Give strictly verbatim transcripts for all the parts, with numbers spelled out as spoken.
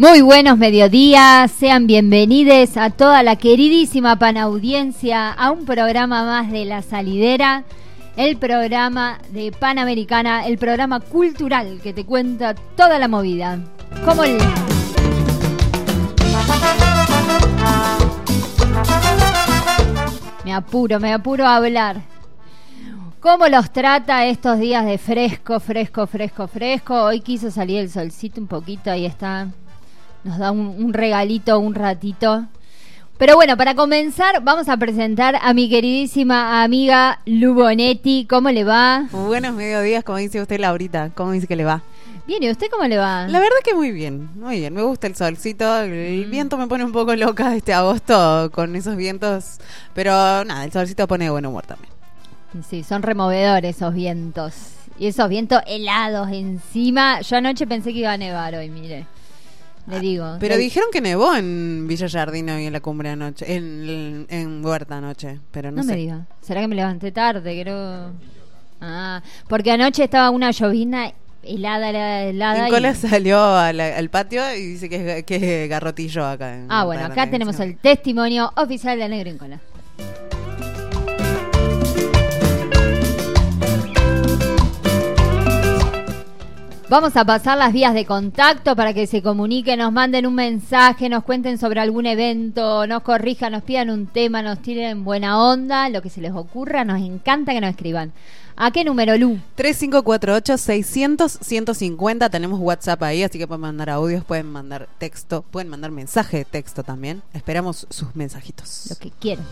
Muy buenos mediodías, sean bienvenidos a toda la queridísima panaudiencia a un programa más de La Salidera, el programa de Panamericana, el programa cultural que te cuenta toda la movida. Como el... Me apuro, me apuro a hablar. ¿Cómo los trata estos días de fresco, fresco, fresco, fresco? Hoy quiso salir el solcito un poquito, ahí está. Nos da un, un regalito, un ratito. Pero bueno, para comenzar vamos a presentar a mi queridísima amiga Lu Bonetti. ¿Cómo le va? Buenos mediodías, como dice usted, Laurita. ¿Cómo dice que le va? Bien, ¿y usted cómo le va? La verdad que muy bien, muy bien. Me gusta el solcito. El mm. viento me pone un poco loca este agosto con esos vientos. Pero nada, el solcito pone de buen humor también. Sí, son removedores esos vientos. Y esos vientos helados encima. Yo anoche pensé que iba a nevar hoy, mire. Le digo. Pero le... dijeron que nevó en Villa Jardino y en la cumbre anoche, en, en Huerta anoche, pero no, no sé. No me diga. ¿Será que me levanté tarde? Creo. Ah, porque anoche estaba una llovizna helada, helada, helada. Nicola y... salió al, al patio y dice que es, que es garrotillo acá. En ah, bueno, acá tenemos el testimonio oficial de Negro Nicola. Vamos a pasar las vías de contacto para que se comuniquen, nos manden un mensaje, nos cuenten sobre algún evento, nos corrijan, nos pidan un tema, nos tiren buena onda, lo que se les ocurra, nos encanta que nos escriban. ¿A qué número, Lu? tres cinco cuatro ocho, seiscientos, ciento cincuenta, tenemos WhatsApp ahí, así que pueden mandar audios, pueden mandar texto, pueden mandar mensaje de texto también. Esperamos sus mensajitos. Lo que quieran.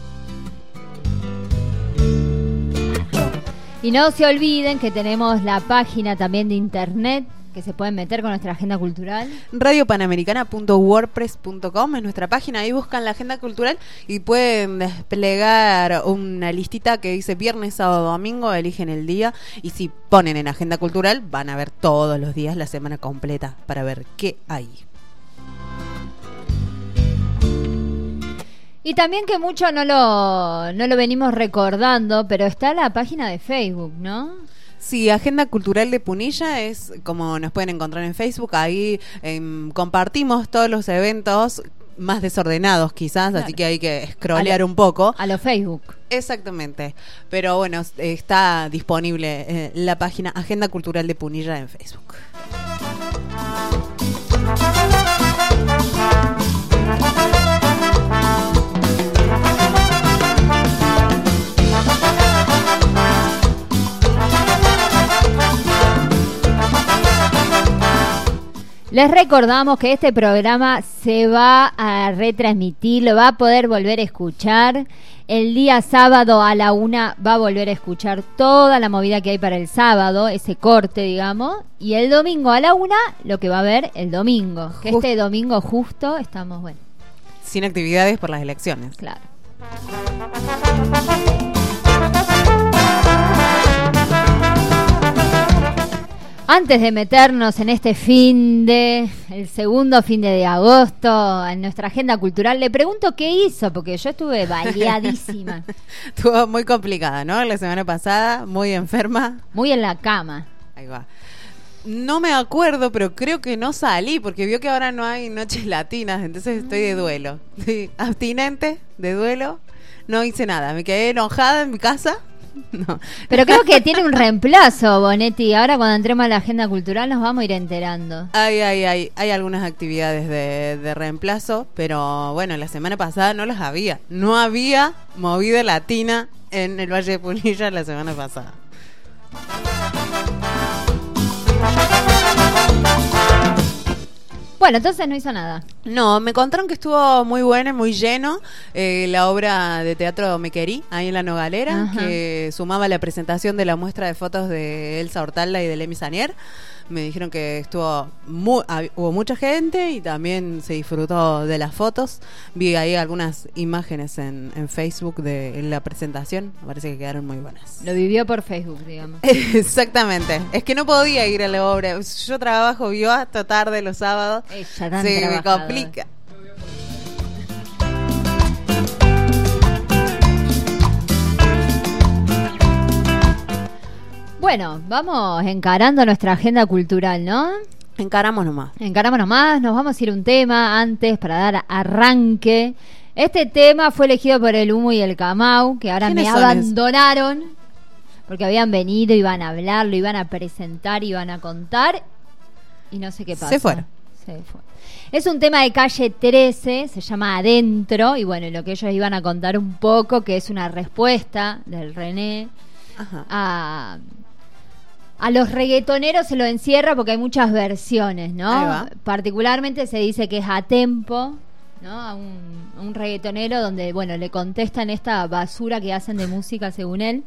Y no se olviden que tenemos la página también de internet que se pueden meter con nuestra agenda cultural. radio panamericana punto wordpress punto com es nuestra página. Ahí buscan la agenda cultural y pueden desplegar una listita que dice viernes, sábado, domingo, eligen el día y si ponen en agenda cultural van a ver todos los días la semana completa para ver qué hay. Y también que mucho no lo, no lo venimos recordando, pero está la página de Facebook, ¿no? Sí, Agenda Cultural de Punilla es como nos pueden encontrar en Facebook. Ahí eh, compartimos todos los eventos más desordenados quizás, claro. Así que hay que scrollear un poco. A lo Facebook. Exactamente. Pero bueno, está disponible eh, la página Agenda Cultural de Punilla en Facebook. Les recordamos que este programa se va a retransmitir, lo va a poder volver a escuchar. El día sábado a la una va a volver a escuchar toda la movida que hay para el sábado, ese corte, digamos. Y el domingo a la una, lo que va a haber el domingo. Que Just... este domingo justo estamos, bueno. Sin actividades por las elecciones. Claro. Antes de meternos en este fin de, el segundo fin de, de agosto, en nuestra agenda cultural, le pregunto qué hizo, porque yo estuve baleadísima. Estuvo muy complicada, ¿no? La semana pasada, muy enferma. Muy en la cama. Ahí va. No me acuerdo, pero creo que no salí, porque vio que ahora no hay noches latinas, entonces estoy de duelo. Sí, abstinente, de duelo. No hice nada, me quedé enojada en mi casa. No. Pero creo que tiene un reemplazo, Bonetti. Ahora cuando entremos a la agenda cultural nos vamos a ir enterando. Hay, hay, hay, hay algunas actividades de, de reemplazo, pero bueno, la semana pasada no las había. No había movida latina en el Valle de Punilla la semana pasada. Bueno, entonces no hizo nada. No, me contaron que estuvo muy bueno y muy lleno eh, la obra de teatro Me Querí, ahí en la Nogalera. Ajá. Que sumaba la presentación de la muestra de fotos de Elsa Hortalda y de Lemi Sanier. Me dijeron que estuvo muy, hubo mucha gente y también se disfrutó de las fotos. Vi ahí algunas imágenes en, en Facebook de en la presentación. Me parece que quedaron muy buenas. Lo vivió por Facebook, digamos. Exactamente. Es que no podía ir a la obra. Yo trabajo, yo hasta tarde los sábados. Ella tan Se me trabajador. complica. Bueno, vamos encarando nuestra agenda cultural, ¿no? Encaramos nomás. Encaramos nomás, nos vamos a ir un tema antes para dar arranque. Este tema fue elegido por el Humo y el Camau, que ahora me abandonaron, esos? Porque habían venido, iban a hablar, lo iban a presentar, iban a contar, y no sé qué pasó. Se fueron. Se fue. Es un tema de Calle trece, se llama Adentro, y bueno, lo que ellos iban a contar un poco, que es una respuesta del René Ajá. a... A los reggaetoneros se lo encierra porque hay muchas versiones, ¿no? Particularmente se dice que es a tempo, ¿no? A un, a un reggaetonero donde, bueno, le contestan esta basura que hacen de música según él.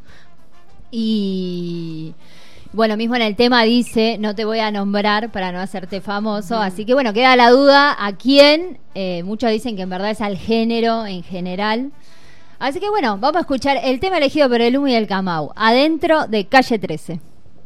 Y bueno, mismo en el tema dice, no te voy a nombrar para no hacerte famoso. Mm. Así que bueno, queda la duda a quién. Eh, muchos dicen que en verdad es al género en general. Así que bueno, vamos a escuchar el tema elegido por el Humo y el Camau, Adentro, de Calle trece.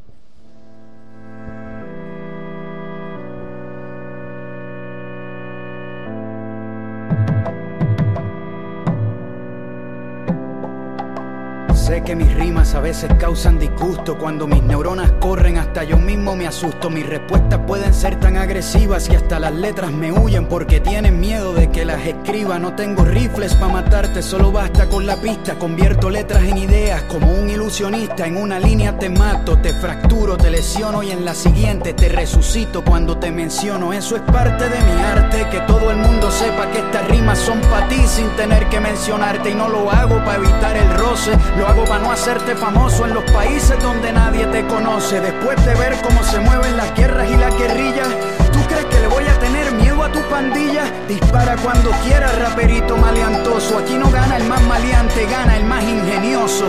Sé que mis rimas a veces causan disgusto. Cuando mis neuronas corren hasta yo mismo me asusto. Mis respuestas pueden ser tan agresivas y hasta las letras me huyen porque tienen miedo de que las escriba. No tengo rifles para matarte, solo basta con la pista. Convierto letras en ideas como un ilusionista. En una línea te mato, te fracturo, te lesiono y en la siguiente te resucito cuando te menciono. Eso es parte de mi arte, que todo el mundo sepa que estas rimas son para ti sin tener que mencionarte. Y no lo hago para evitar el roce, lo hago para no hacerte famoso en los países donde nadie te conoce. Después de ver cómo se mueven las guerras y las guerrillas, ¿tú crees que le voy a tener miedo a tu pandilla? Dispara cuando quieras, raperito maleantoso. Aquí no gana el más maleante, gana el más ingenioso.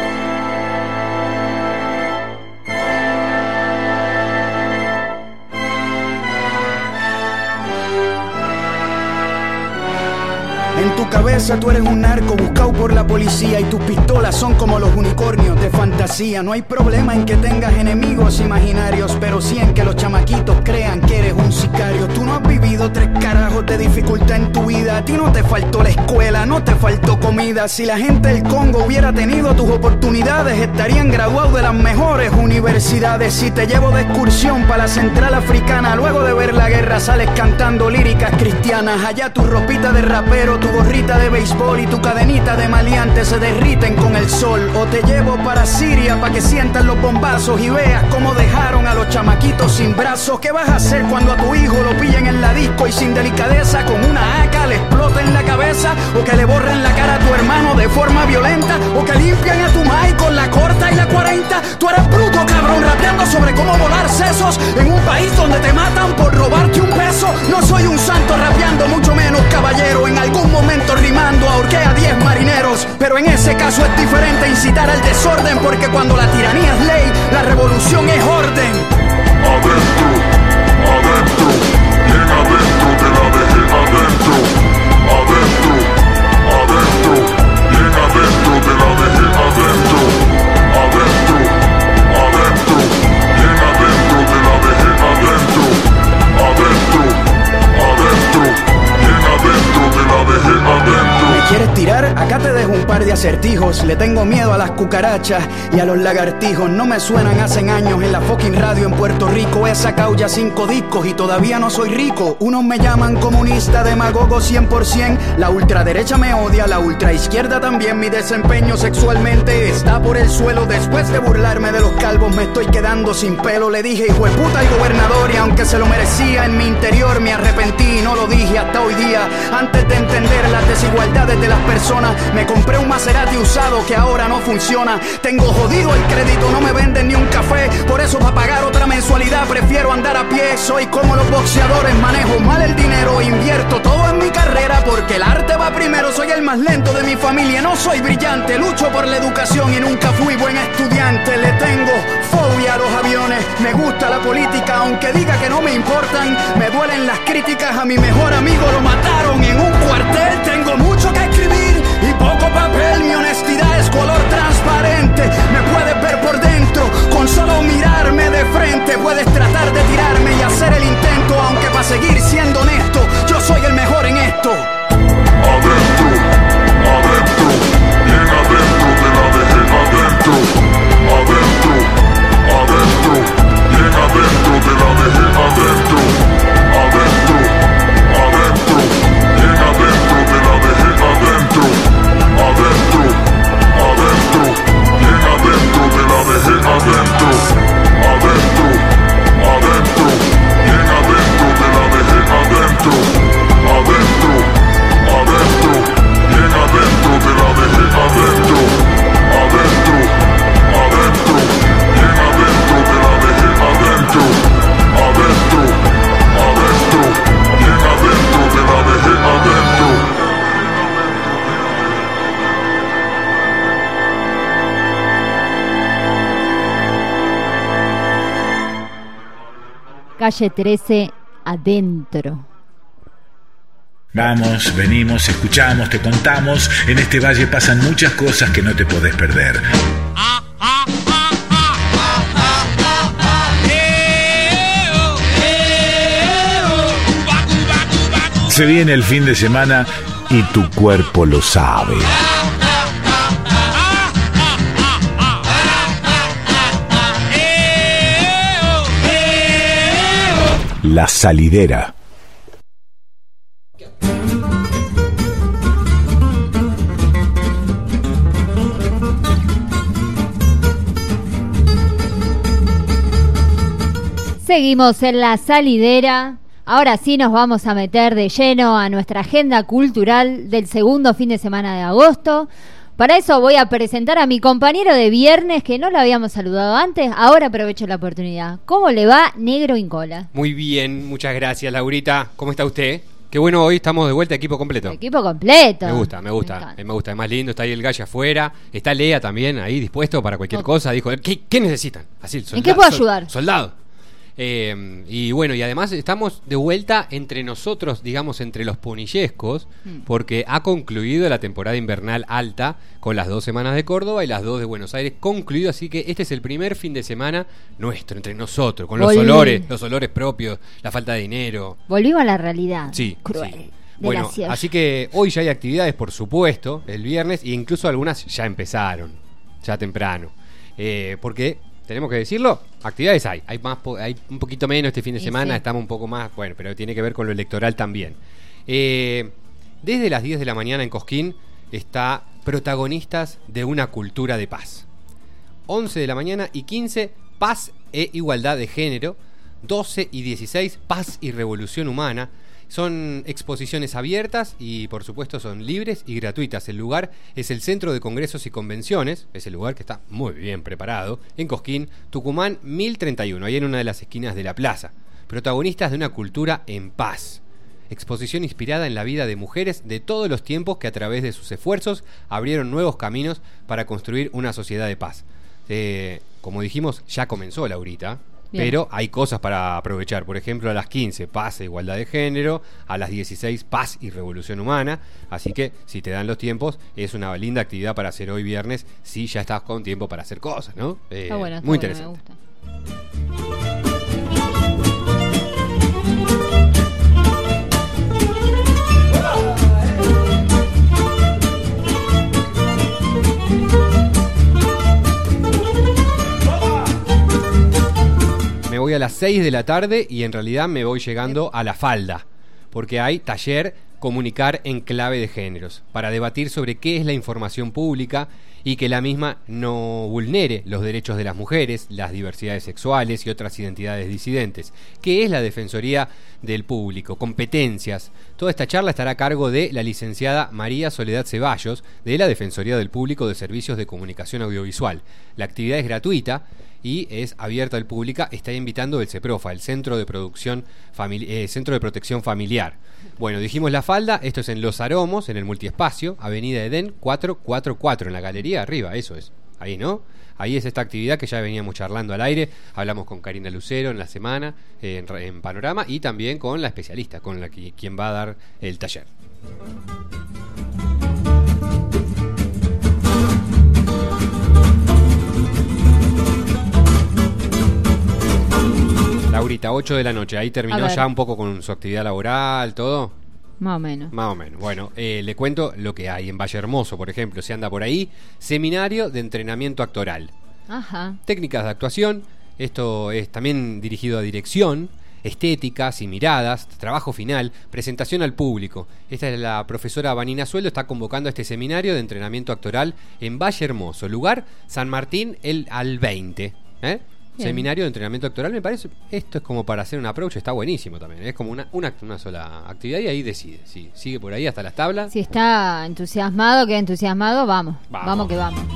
En tu cabeza tú eres un narco buscado por la policía y tus pistolas son como los unicornios de fantasía. No hay problema en que tengas enemigos imaginarios, pero sí en que los chamaquitos crean que eres un sicario. Tú no has vivido tres carajos de dificultad en tu vida. A ti no te faltó la escuela, no te faltó comida. Si la gente del Congo hubiera tenido tus oportunidades, estarían graduados de las mejores universidades. Si te llevo de excursión para la central africana, luego de ver la guerra sales cantando líricas cristianas. Allá tu ropita de rapero, tu gorrita de béisbol y tu cadenita de maleante se derriten con el sol. O te llevo para Siria para que sientan los bombazos y veas cómo dejaron a los chamaquitos sin brazos. ¿Qué vas a hacer cuando a tu hijo lo pillen en la disco y sin delicadeza con una A K le exploten la cabeza? O que le borren la cara a tu hermano de forma violenta, o que limpian a tu mai con la corta y la cuarenta. Tú eres bruto, cabrón, rapeando sobre cómo volar sesos en un país donde te matan por robarte un peso. No soy un santo rapeando, mucho menos caballero. En algún momento rimando ahorqué a diez marineros, pero en ese caso es diferente incitar al desorden, porque cuando la tiranía es ley, la revolución es orden. Adentro, adentro, bien adentro de la dejé adentro. Adentro, adentro, bien adentro de la dejé adentro. Adentro, adentro, bien adentro de la dejé adentro. Adentro, adentro, bien adentro de la dejé adentro. ¿Me quieres tirar? Acá te dejo un par de acertijos. Le tengo miedo a las cucarachas y a los lagartijos. No me suenan hace años en la fucking radio en Puerto Rico. He sacado ya cinco discos y todavía no soy rico. Unos me llaman comunista, demagogo cien por ciento. La ultraderecha me odia, la ultraizquierda también. Mi desempeño sexualmente está por el suelo. Después de burlarme de los calvos me estoy quedando sin pelo. Le dije hijo de puta al gobernador y aunque se lo merecía, en mi interior me arrepentí y no lo dije hasta hoy día. Antes de entender las desigualdades de las personas, me compré un Maserati usado que ahora no funciona. Tengo jodido el crédito, no me venden ni un café. Por eso para pagar otra mensualidad prefiero andar a pie. Soy como los boxeadores, manejo mal el dinero. Invierto todo en mi carrera porque el arte va primero. Soy el más lento de mi familia, no soy brillante. Lucho por la educación y nunca fui buen estudiante. Le tengo fobia a los aviones, me gusta la política aunque diga que no me importan. Me duelen las críticas, a mi mejor amigo lo mataron en un cuartel. Tengo mucho que escribir y poco papel. Mi honestidad es color transparente. Me puedes ver por dentro con solo mirarme de frente. Puedes tratar de tirarme y hacer el intento, aunque para seguir siendo honesto, yo soy el mejor en esto. Adentro, adentro, bien adentro de la dejé adentro. Adentro, adentro, bien adentro de la dejé adentro. calle trece, adentro. Vamos, venimos, escuchamos, te contamos. En este valle pasan muchas cosas que no te podés perder. Se viene el fin de semana y tu cuerpo lo sabe. La Salidera. Seguimos en La Salidera. Ahora sí nos vamos a meter de lleno a nuestra agenda cultural del segundo fin de semana de agosto. Para eso voy a presentar a mi compañero de viernes, que no lo habíamos saludado antes. Ahora aprovecho la oportunidad. ¿Cómo le va, Negro Incola? Muy bien, muchas gracias, Laurita. ¿Cómo está usted? Qué bueno, hoy estamos de vuelta, equipo completo. Equipo completo. Me gusta, me gusta, me, me gusta, es más lindo. Está ahí el gallo afuera, está Lea también ahí dispuesto para cualquier okay. cosa. Dijo, ¿qué, qué necesitan? Así, soldado, ¿en qué puedo ayudar? Soldado. Eh, y bueno, y además estamos de vuelta entre nosotros, digamos, entre los ponillescos, mm. porque ha concluido la temporada invernal alta con las dos semanas de Córdoba y las dos de Buenos Aires concluido, así que este es el primer fin de semana nuestro, entre nosotros, con los Volví. olores, los olores propios, la falta de dinero. Volvimos a la realidad. Sí, cruel. Sí. Bueno, así que hoy ya hay actividades, por supuesto, el viernes, e incluso algunas ya empezaron, ya temprano, eh, porque tenemos que decirlo, actividades hay, hay más, hay un poquito menos este fin de semana, sí. Estamos un poco más, bueno, pero tiene que ver con lo electoral también. Eh, desde las diez de la mañana en Cosquín está Protagonistas de una cultura de paz. once de la mañana y quince, Paz e igualdad de género. doce y dieciséis, Paz y revolución humana. Son exposiciones abiertas y por supuesto son libres y gratuitas. El lugar es el Centro de Congresos y Convenciones, es el lugar que está muy bien preparado, en Cosquín, Tucumán mil treinta y uno, ahí en una de las esquinas de la plaza. Protagonistas de una cultura en paz. Exposición inspirada en la vida de mujeres de todos los tiempos que a través de sus esfuerzos abrieron nuevos caminos para construir una sociedad de paz. Eh, como dijimos, ya comenzó Laurita. Bien. Pero hay cosas para aprovechar. Por ejemplo, a las quince, Paz e igualdad de género. A las dieciséis, Paz y revolución humana. Así que, si te dan los tiempos, es una linda actividad para hacer hoy viernes. Si ya estás con tiempo para hacer cosas, ¿no? Eh, está bueno, está muy bueno, interesante. Me gusta. Me voy a las seis de la tarde y en realidad me voy llegando a La Falda, porque hay taller Comunicar en clave de géneros, para debatir sobre qué es la información pública y que la misma no vulnere los derechos de las mujeres, las diversidades sexuales y otras identidades disidentes. ¿Qué es la Defensoría del Público? Competencias. Toda esta charla estará a cargo de la licenciada María Soledad Ceballos, de la Defensoría del Público de Servicios de Comunicación Audiovisual. La actividad es gratuita y es abierta al público. Está invitando el CEPROFA, el Centro de Producción Famili- eh, Centro de Protección Familiar. Bueno, dijimos La Falda, esto es en Los Aromos, en el multiespacio, Avenida Edén cuatrocientos cuarenta y cuatro, en la galería arriba, eso es, ahí, ¿no? Ahí es esta actividad que ya veníamos charlando al aire, hablamos con Karina Lucero en la semana, eh, en, en Panorama, y también con la especialista, con la que, quien va a dar el taller. Laurita, ocho de la noche, ahí terminó ya un poco con su actividad laboral, todo. Más o menos. Más o menos. Bueno, eh, le cuento lo que hay en Valle Hermoso, por ejemplo, si anda por ahí. Seminario de entrenamiento actoral. Ajá. Técnicas de actuación. Esto es también dirigido a dirección, estéticas y miradas, trabajo final, presentación al público. Esta es la profesora Vanina Sueldo, está convocando a este seminario de entrenamiento actoral en Valle Hermoso. Lugar, San Martín el, al veinte. ¿Eh? Bien. Seminario de entrenamiento actoral, me parece, esto es como para hacer un approach, está buenísimo también, es como una, una, una sola actividad y ahí decide, sí, sigue por ahí hasta las tablas. Si está entusiasmado, queda entusiasmado, vamos, vamos, vamos que vamos.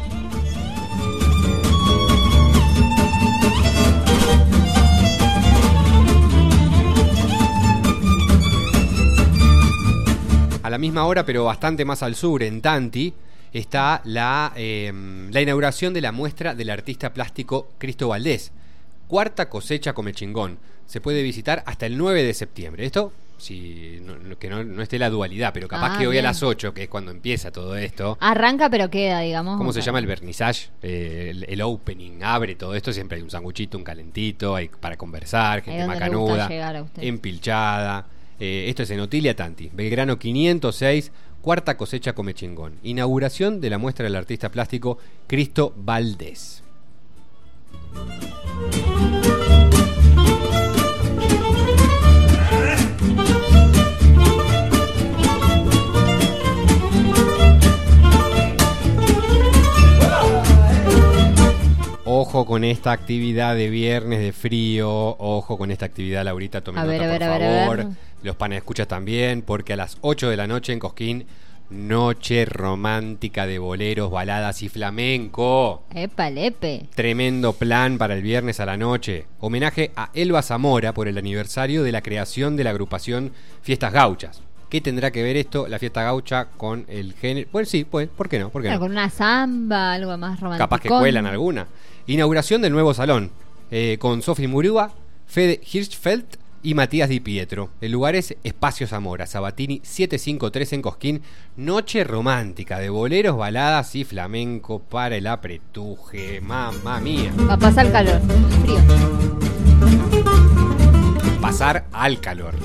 A la misma hora, pero bastante más al sur, en Tanti, está la, eh, la inauguración de la muestra del artista plástico Cristo Valdés. cuarta cosecha Comechingón. Se puede visitar hasta el nueve de septiembre. Esto, si no, que no, no esté la dualidad, pero capaz Ah, que hoy bien. a las ocho, que es cuando empieza todo esto. Arranca pero queda, digamos. ¿Cómo o se sea. llama el vernissage? Eh, el, el opening, abre todo esto. Siempre hay un sanguchito, un calentito, hay para conversar, gente Ahí donde le gusta macanuda, llegar a usted. empilchada. Eh, esto es en Otilia Tanti, Belgrano quinientos seis, cuarta cosecha Comechingón. Inauguración de la muestra del artista plástico Cristo Valdés. Ojo con esta actividad de viernes de frío, ojo con esta actividad, Laurita, tome A nota, ver, a ver, por a ver, a favor. ver. Los panes escuchas también, porque a las ocho de la noche en Cosquín, noche romántica de boleros, baladas y flamenco. Epa, lepe. Tremendo plan para el viernes a la noche. Homenaje a Elba Zamora por el aniversario de la creación de la agrupación Fiestas Gauchas. ¿Qué tendrá que ver esto, la fiesta gaucha, con el género? Bueno, sí, pues, ¿por qué no? ¿Por qué Bueno, no? con una samba, algo más romántico. Capaz que cuelan alguna. Inauguración del nuevo salón, eh, con Sofi Murúa, Fede Hirschfeld y Matías Di Pietro. El lugar es Espacio Zamora, Sabatini setecientos cincuenta y tres en Cosquín. Noche romántica de boleros, baladas y flamenco para el apretuje. Mamma mía. Va a pasar calor, frío. Pasar al calor.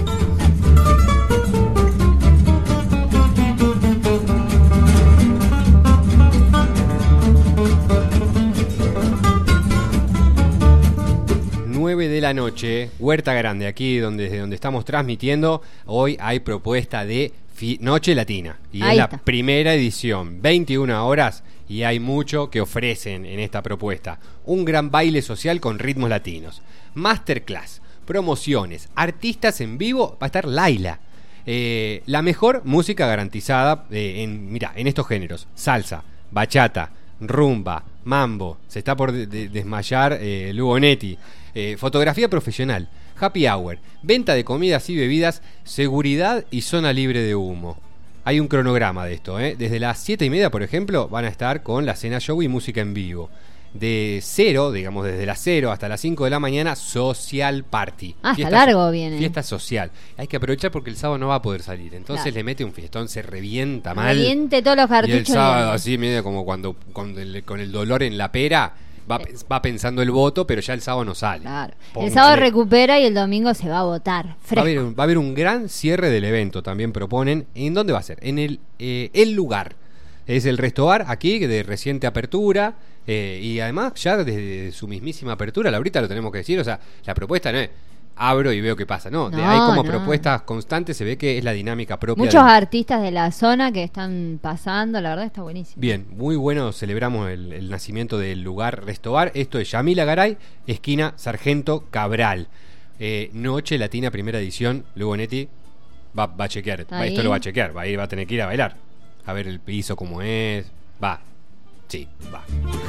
nueve de la noche, Huerta Grande, aquí donde, desde donde estamos transmitiendo, hoy hay propuesta de fi- Noche Latina. Y Ahí es la está. primera edición, veintiuna horas, y hay mucho que ofrecen en esta propuesta. Un gran baile social con ritmos latinos, masterclass, promociones, artistas en vivo, va a estar Laila. Eh, la mejor música garantizada eh, en, mira, en estos géneros: salsa, bachata, rumba, mambo, se está por de- de- desmayar eh, Lugonetti, eh, fotografía profesional, happy hour, venta de comidas y bebidas, seguridad y zona libre de humo. Hay un cronograma de esto, ¿eh? Desde las siete y media, por ejemplo, van a estar con la cena show y música en vivo. De cero, digamos desde las cero hasta las cinco de la mañana, social party. Ah, está Fiesta largo so- viene. Fiesta social. Hay que aprovechar porque el sábado no va a poder salir. Entonces Claro. le mete un fiestón, se revienta mal. Reviente todos los Y el cartuchos. sábado de- así, medio como cuando con el, con el dolor en la pera, va, va pensando el voto, pero ya el sábado no sale. Claro. El Póngale. sábado recupera y el domingo se va a votar. Va a, Fresco. haber, un- va a haber un gran cierre del evento, también proponen. ¿En dónde va a ser? En el, eh, el lugar. Es el Restobar, aquí, de reciente apertura. eh, y además, ya desde su mismísima apertura, ahorita lo tenemos que decir. O sea, la propuesta no es abro y veo qué pasa. No, de- No, hay como no. propuestas constantes. Se ve que es la dinámica propia. Muchos del- artistas de la zona que están pasando, la verdad está buenísimo. Bien, muy bueno, celebramos el, el nacimiento del lugar Restobar. Esto es Yamila Garay, esquina Sargento Cabral. Eh, Noche Latina, primera edición. Lugonetti va, va a chequear, ¿Está va, esto ahí? lo va a chequear, va a, ir, va a tener que ir a bailar. A ver el piso cómo es. Va, sí, va.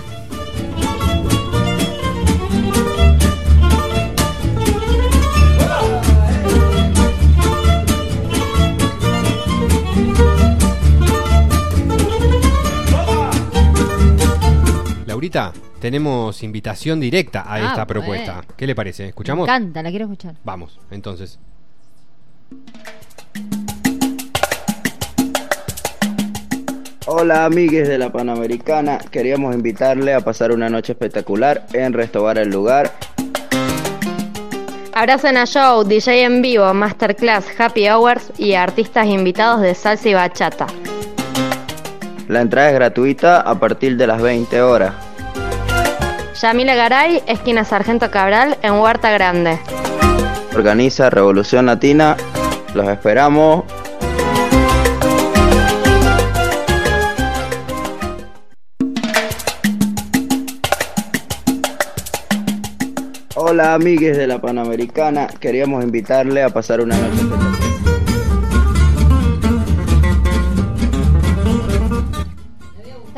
Laurita, tenemos invitación directa a Ah, esta bueno. propuesta. ¿Qué le parece? Me ¿Escuchamos? encanta, la quiero escuchar. Vamos, entonces. Hola amigues de la Panamericana, queríamos invitarle a pasar una noche espectacular en Restobar el Lugar. Habrá cena show, D J en vivo, masterclass, happy hours y artistas invitados de salsa y bachata. La entrada es gratuita a partir de las veinte horas. Yamila Garay, esquina Sargento Cabral, en Huerta Grande. Organiza Revolución Latina, los esperamos. Hola amigues de la Panamericana, queríamos invitarle a pasar una noche espectacular.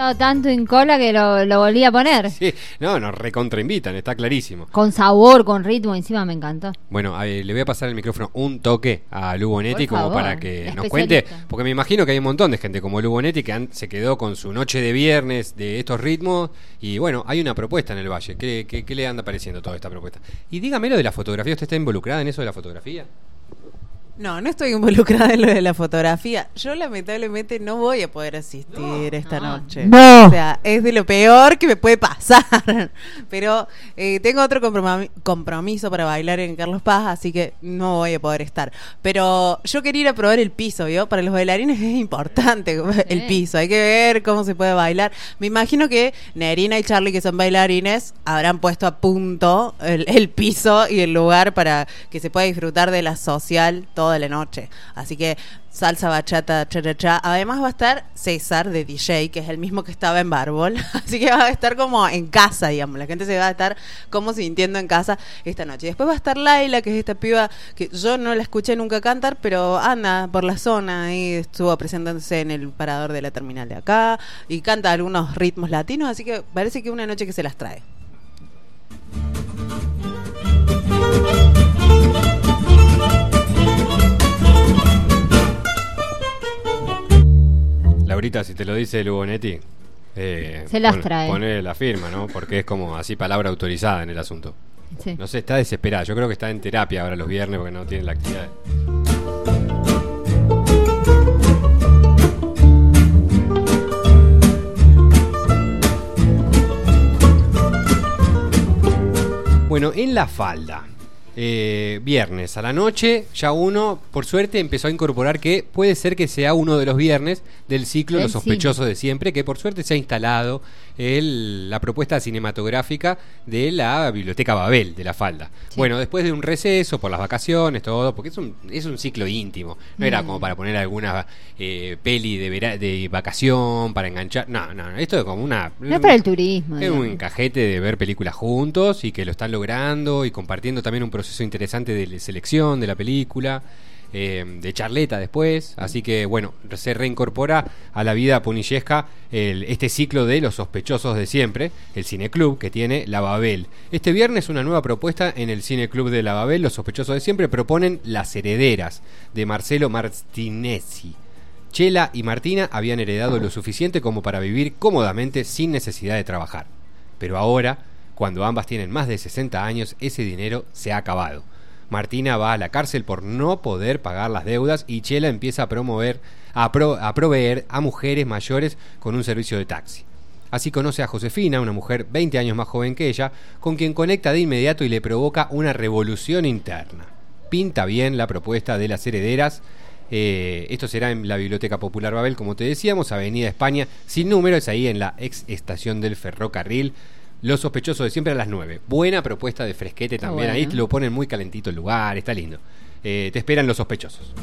estado tanto en cola que lo, lo volví a poner. Sí, no, nos recontrainvitan, está clarísimo. Con sabor, con ritmo, encima me encantó. Bueno, eh, le voy a pasar el micrófono un toque a Lu Bonetti Por como favor, para que la nos cuente, especialista. porque me imagino que hay un montón de gente como Lu Bonetti que han- se quedó con su noche de viernes de estos ritmos y bueno, hay una propuesta en el Valle. ¿Qué, qué, qué le anda pareciendo toda esta propuesta? Y dígame lo de la fotografía, ¿usted está involucrada en eso de la fotografía? No, no estoy involucrada en lo de la fotografía. Yo lamentablemente no voy a poder asistir esta no, noche. no. O sea, es de lo peor que me puede pasar. Pero eh, tengo otro compromi- compromiso para bailar en Carlos Paz, así que no voy a poder estar. Pero yo quería ir a probar el piso, ¿vio? Para los bailarines es importante el piso. Hay que ver cómo se puede bailar. Me imagino que Nerina y Charlie, que son bailarines, habrán puesto a punto el, el piso y el lugar para que se pueda disfrutar de la social toda la noche. Así que salsa, bachata, cha-cha-cha. Además va a estar César de D J, que es el mismo que estaba en Bárbol. Así que va a estar como en casa, digamos. La gente se va a estar como sintiendo en casa esta noche. Y después va a estar Laila, que es esta piba que yo no la escuché nunca cantar, pero anda por la zona y estuvo presentándose en el parador de la terminal de acá y canta algunos ritmos latinos. Así que parece que una noche que se las trae. Laurita, si te lo dice Lu Bonetti, eh, Se las pon- trae. Pone la firma, ¿no? Porque es como así palabra autorizada en el asunto. Sí. No sé, está desesperada. Yo creo que está en terapia ahora los viernes porque no tiene la actividad. Bueno, en la falda, eh, viernes a la noche, ya uno, por suerte, empezó a incorporar que puede ser que sea uno de los viernes del ciclo Del Los Sospechosos de Siempre, que por suerte se ha instalado el, la propuesta cinematográfica de la Biblioteca Babel de la falda. Sí. Bueno, después de un receso por las vacaciones, todo, porque es un, es un ciclo íntimo, no era Mm. como para poner alguna eh, peli de, vera- de vacación, para enganchar, no, no, no, esto es como una... No es para el turismo. Es un digamos. encajete de ver películas juntos y que lo están logrando y compartiendo también un proceso interesante de selección de la película, eh, de charleta después. Así que, bueno, se reincorpora a la vida punillesca el, este ciclo de Los Sospechosos de Siempre, el cineclub que tiene La Babel. Este viernes una nueva propuesta en el cineclub de La Babel. Los Sospechosos de Siempre proponen Las Herederas, de Marcelo Martinezzi. Chela y Martina habían heredado lo suficiente como para vivir cómodamente sin necesidad de trabajar. Pero ahora, cuando ambas tienen más de sesenta años, ese dinero se ha acabado. Martina va a la cárcel por no poder pagar las deudas y Chela empieza a promover, a, pro, a proveer a mujeres mayores con un servicio de taxi. Así conoce a Josefina, una mujer veinte años más joven que ella, con quien conecta de inmediato y le provoca una revolución interna. Pinta bien la propuesta de Las Herederas. Eh, esto será en la Biblioteca Popular Babel, como te decíamos, Avenida España, sin número, es ahí en la ex estación del ferrocarril. Los Sospechosos de Siempre a las nueve. Buena propuesta de fresquete también. bueno. Ahí te lo ponen muy calentito el lugar, está lindo. Eh, te esperan Los Sospechosos.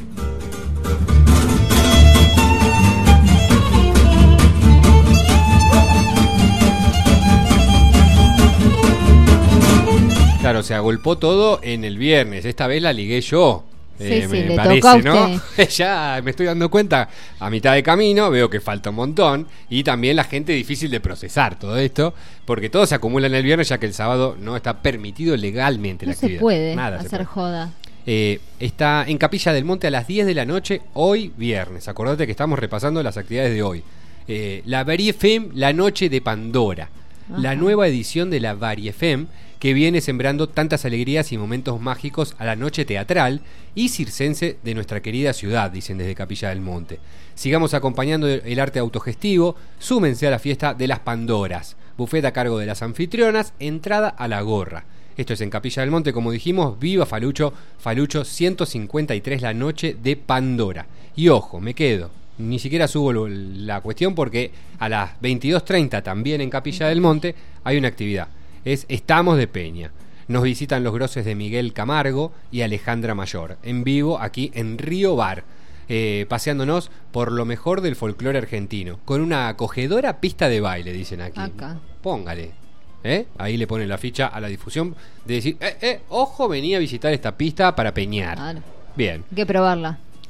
Claro, se agolpó todo en el viernes. Esta vez la ligué yo. Sí, Eh, sí, me le parece, tocó a ¿no? usted. Ya me estoy dando cuenta a mitad de camino, veo que falta un montón y también la gente difícil de procesar todo esto, porque todo se acumula en el viernes ya que el sábado no está permitido legalmente No la se actividad. puede Nada se hacer puede. joda. Eh, está en Capilla del Monte a las diez de la noche, hoy viernes. Acordate que estamos repasando las actividades de hoy. Eh, la Variefem, la noche de Pandora. La Ajá. nueva edición de la Variefem, que viene sembrando tantas alegrías y momentos mágicos a la noche teatral y circense de nuestra querida ciudad, dicen desde Capilla del Monte. Sigamos acompañando el arte autogestivo, súmense a la fiesta de las Pandoras. Buffet a cargo de las anfitrionas, entrada a la gorra. Esto es en Capilla del Monte, como dijimos, viva Falucho, Falucho ciento cincuenta y tres, la noche de Pandora. Y ojo, me quedo, ni siquiera subo lo- la cuestión porque a las veintidós treinta también en Capilla del Monte hay una actividad. Es Estamos de Peña. Nos visitan los groses de Miguel Camargo y Alejandra Mayor, en vivo aquí en Río Bar, eh, paseándonos por lo mejor del folclore argentino, con una acogedora pista de baile, dicen aquí. Acá. Póngale. ¿Eh? Ahí le ponen la ficha a la difusión de decir, eh, eh, ojo, venía a visitar esta pista para peñar. Claro. Bien. Hay que probarla.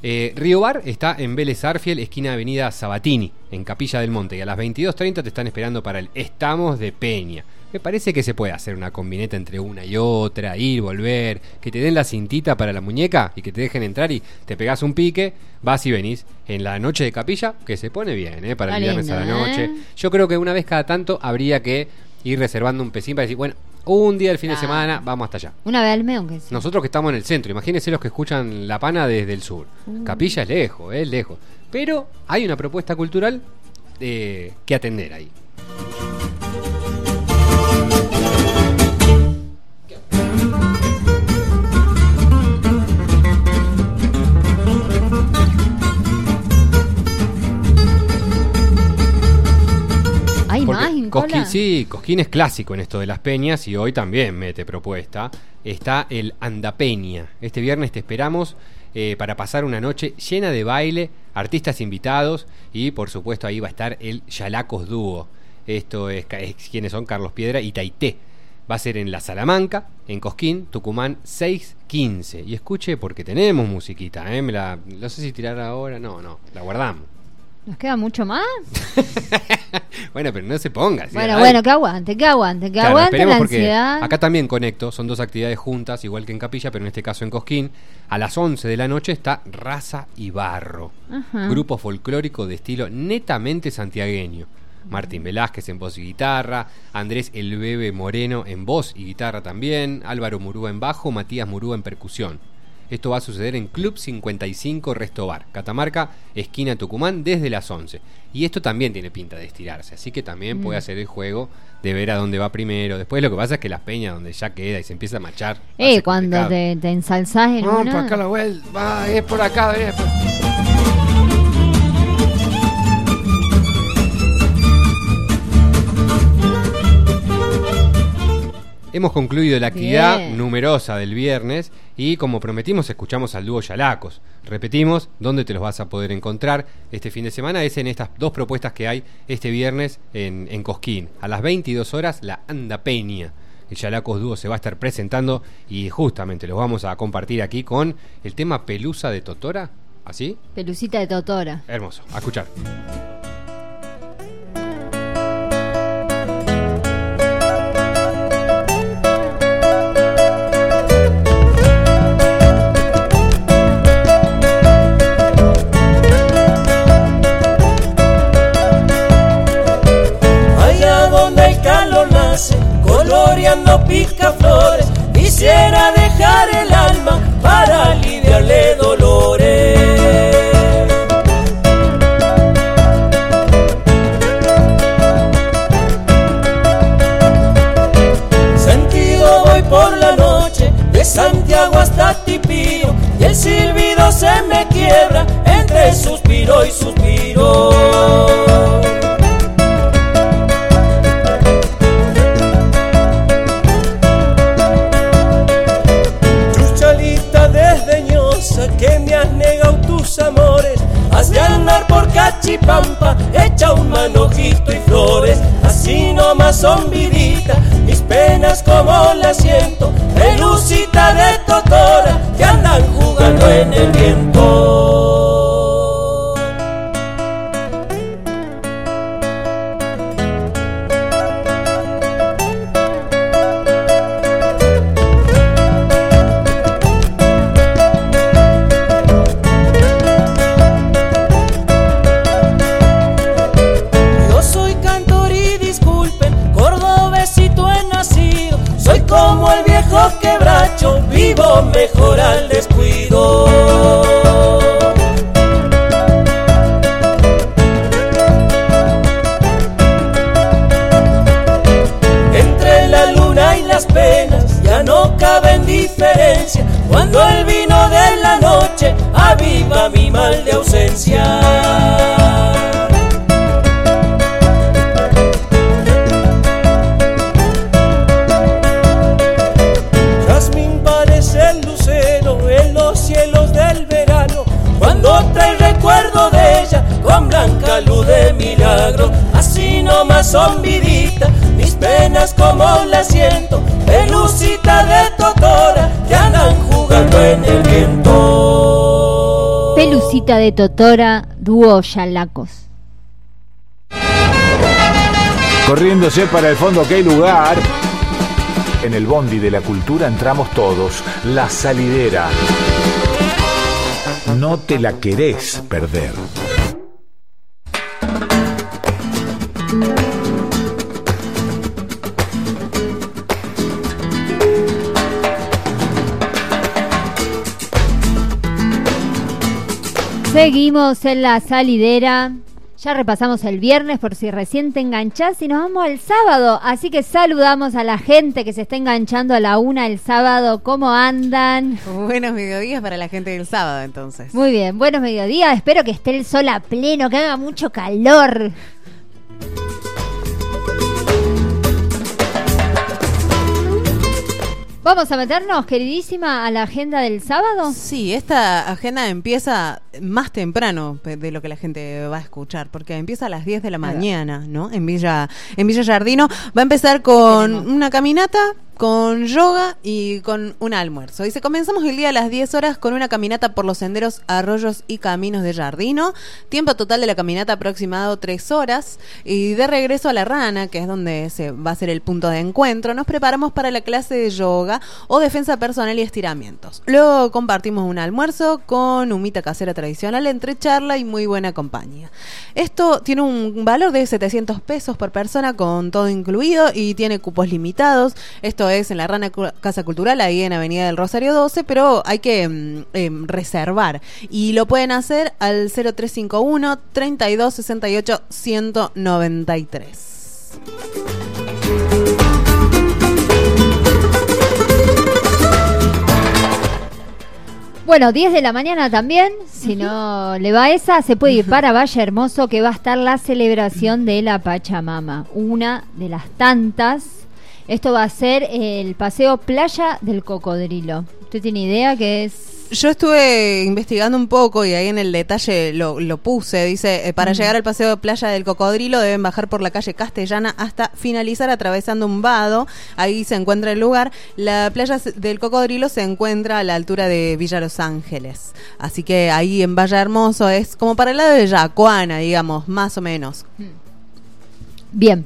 Eh, Río Bar está en Vélez Arfiel, esquina Avenida Sabatini, en Capilla del Monte. Y a las veintidós treinta te están esperando para el Estamos de Peña. Me parece que se puede hacer una combineta entre una y otra, ir, volver, que te den la cintita para la muñeca y que te dejen entrar y te pegás un pique, vas y venís en la noche de capilla, que se pone bien, ¿eh? Para el viernes a la noche. ¿eh? Yo creo que una vez cada tanto habría que ir reservando un pesín para decir, bueno, un día del fin ah. de semana, vamos hasta allá. Una vez al mes, aunque sea. Nosotros que estamos en el centro, imagínense los que escuchan La Pana desde el sur. Uh. Capilla es lejos, es lejos. Pero hay una propuesta cultural eh, que atender ahí. ¿Hay más, Cosquín, sí, Cosquín es clásico en esto de las peñas y hoy también mete propuesta. Está el Andapeña. Este viernes te esperamos eh, para pasar una noche llena de baile, artistas invitados y por supuesto ahí va a estar el Yalacos Dúo. Esto es, es quienes son Carlos Piedra y Taité. Va a ser en La Salamanca, en Cosquín, Tucumán, seis quince. Y escuche porque tenemos musiquita, ¿eh? Me la, no sé si tirar ahora, no, no, la guardamos. ¿Nos queda mucho más? Bueno, pero no se ponga. ¿sí? Bueno, Ay. bueno, que aguante, que aguante, que claro, aguante la ansiedad. Acá también conecto, son dos actividades juntas, igual que en Capilla, pero en este caso en Cosquín. A las once de la noche está Raza y Barro, Ajá. grupo folclórico de estilo netamente santiagueño. Martín Velázquez en voz y guitarra, Andrés El Bebe Moreno en voz y guitarra también, Álvaro Murúa en bajo, Matías Murúa en percusión. Esto va a suceder en Club cincuenta y cinco Resto Bar, Catamarca, esquina Tucumán, desde las once. Y esto también tiene pinta de estirarse, así que también mm. puede hacer el juego de ver a dónde va primero. Después lo que pasa es que las peñas donde ya queda y se empieza a machar. Eh, cuando te, te ensalzás en no, una... para acá la vuelta, va, es por acá, es por... Hemos concluido la actividad Bien. numerosa del viernes y como prometimos escuchamos al dúo Yalacos. Repetimos, ¿dónde te los vas a poder encontrar este fin de semana? Es en estas dos propuestas que hay este viernes en, en Cosquín. A las veintidós horas, la Andapeña. El Yalacos Dúo se va a estar presentando y justamente los vamos a compartir aquí con el tema Pelusa de Totora. ¿Así? Pelucita de Totora. Hermoso, a escuchar. Coloreando picaflores, quisiera dejar el alma para aliviarle dolores. Sentido voy por la noche, de Santiago hasta Tipío, y el silbido se me quiebra entre suspiro y suspiro. Que me has negado tus amores, has de andar por Cachipampa, echa un manojito y flores, así nomás son viditas, mis penas como las siento, pelucita de totora, que andan jugando en el viento. Como el viejo quebracho, vivo mejor al descuido. Entre la luna y las penas ya no caben diferencia, cuando el vino de la noche aviva mi mal de ausencia. Trae recuerdo de ella con blanca luz de milagro, así nomás son viditas, mis penas como las siento, pelucita de totora, que andan jugando en el viento. Pelucita de Totora, dúo Yalacos. Corriéndose para el fondo que hay lugar. En el bondi de la cultura entramos todos. La Salidera. No te la querés perder. Seguimos en La Salidera. Ya repasamos el viernes por si recién te enganchás y nos vamos al sábado. Así que saludamos a la gente que se está enganchando a la una el sábado. ¿Cómo andan? Buenos mediodías para la gente del sábado, entonces. Muy bien, buenos mediodías. Espero que esté el sol a pleno, que haga mucho calor. ¿Vamos a meternos, queridísima, a la agenda del sábado? Sí, esta agenda empieza más temprano de lo que la gente va a escuchar, porque empieza a las diez de la mañana, ¿no? En Villa, en Villa Giardino. Va a empezar con una caminata, con yoga y con un almuerzo. Dice, comenzamos el día a las diez horas con una caminata por los senderos, arroyos y caminos de Giardino. Tiempo total de la caminata aproximado tres horas. Y de regreso a La Rana, que es donde se va a ser el punto de encuentro, nos preparamos para la clase de yoga o defensa personal y estiramientos. Luego compartimos un almuerzo con humita casera tradicional entre charla y muy buena compañía. Esto tiene un valor de setecientos pesos por persona con todo incluido y tiene cupos limitados. Esto es en La Rana Casa Cultural, ahí en Avenida del Rosario doce, pero hay que eh, reservar. Y lo pueden hacer al cero tres cinco uno, treinta y dos, sesenta y ocho, ciento noventa y tres. Bueno, diez de la mañana también, si no le va esa, se puede ir para Valle Hermoso, que va a estar la celebración de la Pachamama, una de las tantas. Esto va a ser el paseo Playa del Cocodrilo. ¿Usted tiene idea qué es? Yo estuve investigando un poco y ahí en el detalle lo, lo puse. Dice, eh, para mm. llegar al paseo Playa del Cocodrilo deben bajar por la calle Castellana hasta finalizar atravesando un vado. Ahí se encuentra el lugar. La Playa del Cocodrilo se encuentra a la altura de Villa Los Ángeles. Así que ahí en Valle Hermoso es como para el lado de Yacuana, digamos, más o menos. Bien.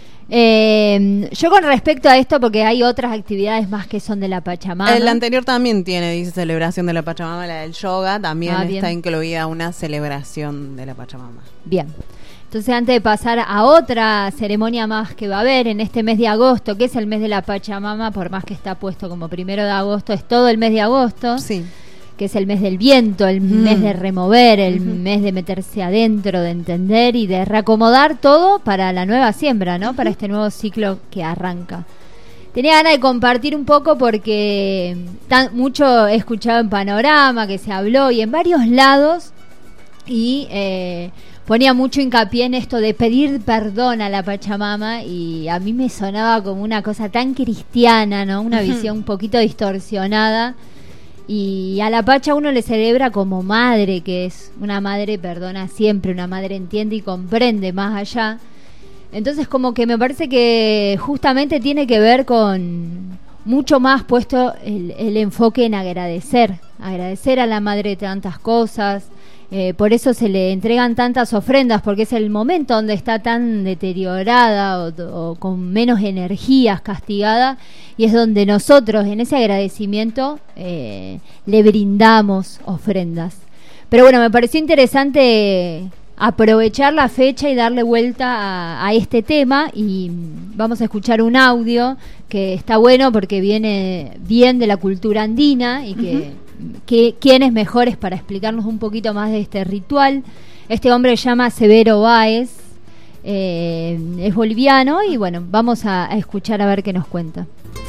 Eh, yo con respecto a esto, porque hay otras actividades más que son de la Pachamama. El anterior también tiene, dice, celebración de la Pachamama, la del yoga, también ah, está incluida una celebración de la Pachamama. Bien. Entonces, antes de pasar a otra ceremonia más que va a haber en este mes de agosto, que es el mes de la Pachamama, por más que está puesto como primero de agosto, es todo el mes de agosto. Sí. Que es el mes del viento, el mm. mes de remover, el mm-hmm. mes de meterse adentro, de entender y de reacomodar todo para la nueva siembra, ¿no? Mm-hmm. Para este nuevo ciclo que arranca. Tenía ganas de compartir un poco porque tan, mucho he escuchado en Panorama, que se habló y en varios lados, y eh, ponía mucho hincapié en esto de pedir perdón a la Pachamama, y a mí me sonaba como una cosa tan cristiana, ¿no? Una mm-hmm. visión un poquito distorsionada. Y a la Pacha uno le celebra como madre, que es una madre perdona siempre, una madre entiende y comprende más allá. Entonces como que me parece que justamente tiene que ver con mucho más puesto el, el enfoque en agradecer, agradecer a la madre de tantas cosas. Eh, por eso se le entregan tantas ofrendas, porque es el momento donde está tan deteriorada o, o con menos energías, castigada, y es donde nosotros en ese agradecimiento eh, le brindamos ofrendas. Pero bueno, me pareció interesante aprovechar la fecha y darle vuelta a, a este tema, y vamos a escuchar un audio que está bueno porque viene bien de la cultura andina y que... Uh-huh. Que, ¿quién es mejores para explicarnos un poquito más de este ritual? Este hombre se llama Severo Báez, eh, es boliviano, y bueno, vamos a, a escuchar a ver qué nos cuenta.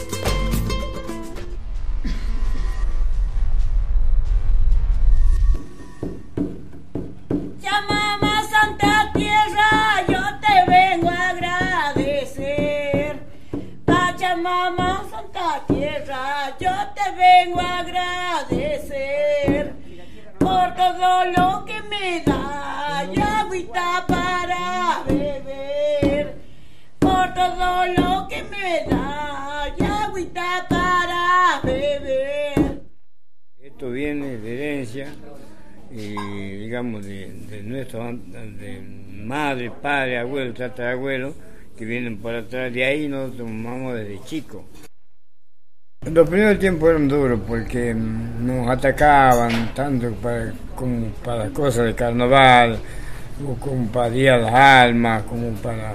Pachamama, Santa Tierra, yo te vengo a agradecer. Pachamama, Santa Tierra, yo te vengo a agradecer por todo lo que me da y agüita para beber, por todo lo que me da y agüita para beber. Esto viene de herencia y digamos de, de nuestros de madre, padre, abuelo, tatarabuelo, que vienen por atrás. De ahí nos tomamos desde chicos. Los primeros tiempos eran duros porque nos atacaban tanto para, como para cosas de carnaval, o como para Día de las Almas, como para,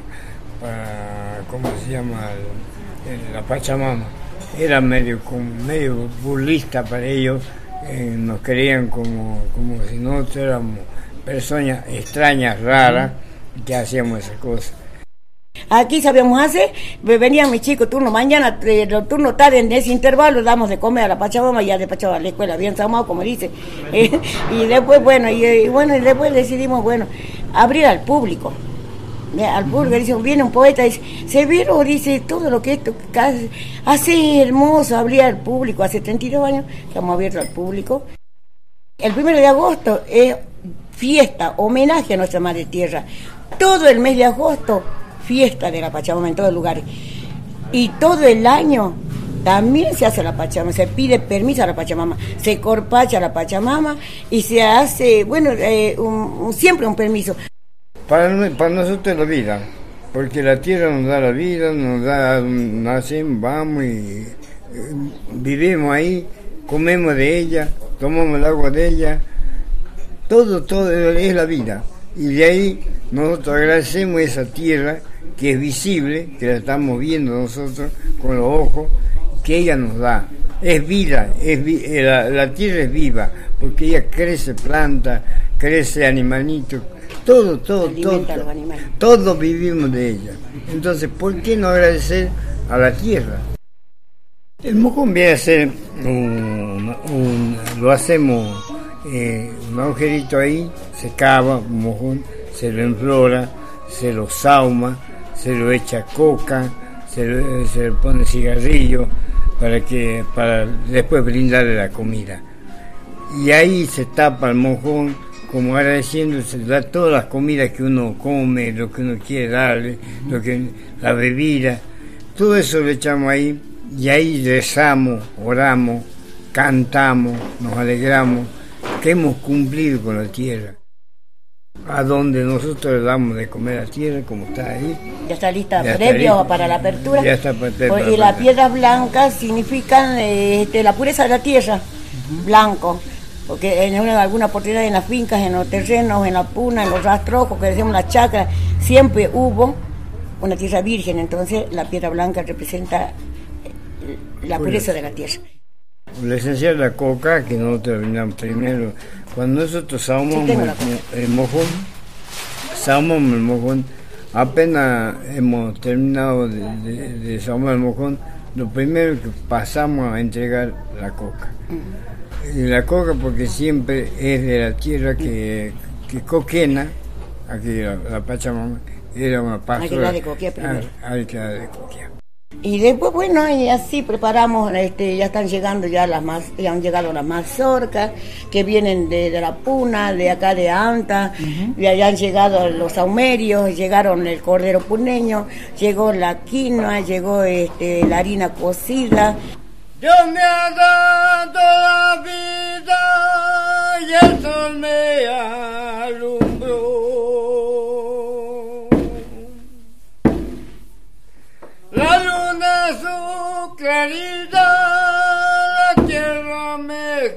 para ¿cómo se llama? El, la Pachamama. Era medio, medio burlista para ellos, eh, nos creían como, como si nosotros éramos personas extrañas, raras, que hacíamos esas cosas. Aquí sabíamos hacer, venían mis chicos turno mañana, eh, los turnos tarde, en ese intervalo damos de comer a la Pachamama y ya despachaba a la escuela, bien saumado como dice. Eh, y después, bueno, y, y bueno, y después decidimos, bueno, abrir al público. Eh, al público, dice, viene un poeta y dice, se vieron, dice, todo lo que esto hace, hace hermoso, abrir al público, hace treinta y dos años que hemos abierto al público. El primero de agosto es fiesta, homenaje a nuestra Madre Tierra. Todo el mes de agosto, fiesta de la Pachamama en todos los lugares. Y todo el año también se hace la Pachamama, se pide permiso a la Pachamama, se corpacha a la Pachamama y se hace, bueno, eh, un, un, siempre un permiso. Para, para nosotros es la vida, porque la tierra nos da la vida, nos da, nacemos, vamos y eh, vivimos ahí, comemos de ella, tomamos el agua de ella, todo, todo es la vida. Y de ahí nosotros agradecemos esa tierra que es visible, que la estamos viendo nosotros con los ojos, que ella nos da. Es vida, es vi, la, la tierra es viva, porque ella crece planta, crece animalitos, todo, todo, todo, todos vivimos de ella. Entonces, ¿por qué no agradecer a la tierra? El mojón viene a ser un, un lo hacemos eh, un agujerito ahí, se cava un mojón, se lo enflora, se lo sauma, se lo echa coca, se lo, se le pone cigarrillo para que para después brindarle la comida. Y ahí se tapa el mojón, como agradeciendo, se da todas las comidas que uno come, lo que uno quiere darle, lo que la bebida, todo eso lo echamos ahí y ahí rezamos, oramos, cantamos, nos alegramos que hemos cumplido con la tierra. A donde nosotros le damos de comer a la tierra, como está ahí. Ya está lista ya previo está para la apertura. Ya está para, para, para, y las piedras blancas significan eh, este, la pureza de la tierra, uh-huh. Blanco. Porque en una, alguna oportunidad en las fincas, en los terrenos, en la puna, en los rastrojos, que decimos las chacras, siempre hubo una tierra virgen, entonces la piedra blanca representa la pureza de la tierra. La esencia de la coca, que nosotros terminamos primero, cuando nosotros sahumamos sí, el, el mojón, sahumamos el mojón, apenas hemos terminado de, de, de sahumar el mojón, lo primero que pasamos a entregar la coca. Uh-huh. Y la coca porque siempre es de la tierra que, que Coquena, aquí la, la Pachamama, era una pastora. Hay que de Coquia primero. Hay que de Coquia. Y después, bueno, y así preparamos, este, ya están llegando ya las más, ya han llegado las mazorcas, que vienen de, de la puna, de acá de Anta, uh-huh. Ya, ya han llegado los saumerios, llegaron el cordero puneño, llegó la quinoa, llegó este, la harina cocida. Dios me ha dado la vida y el sol me alumbró. La luna su claridad, la tierra me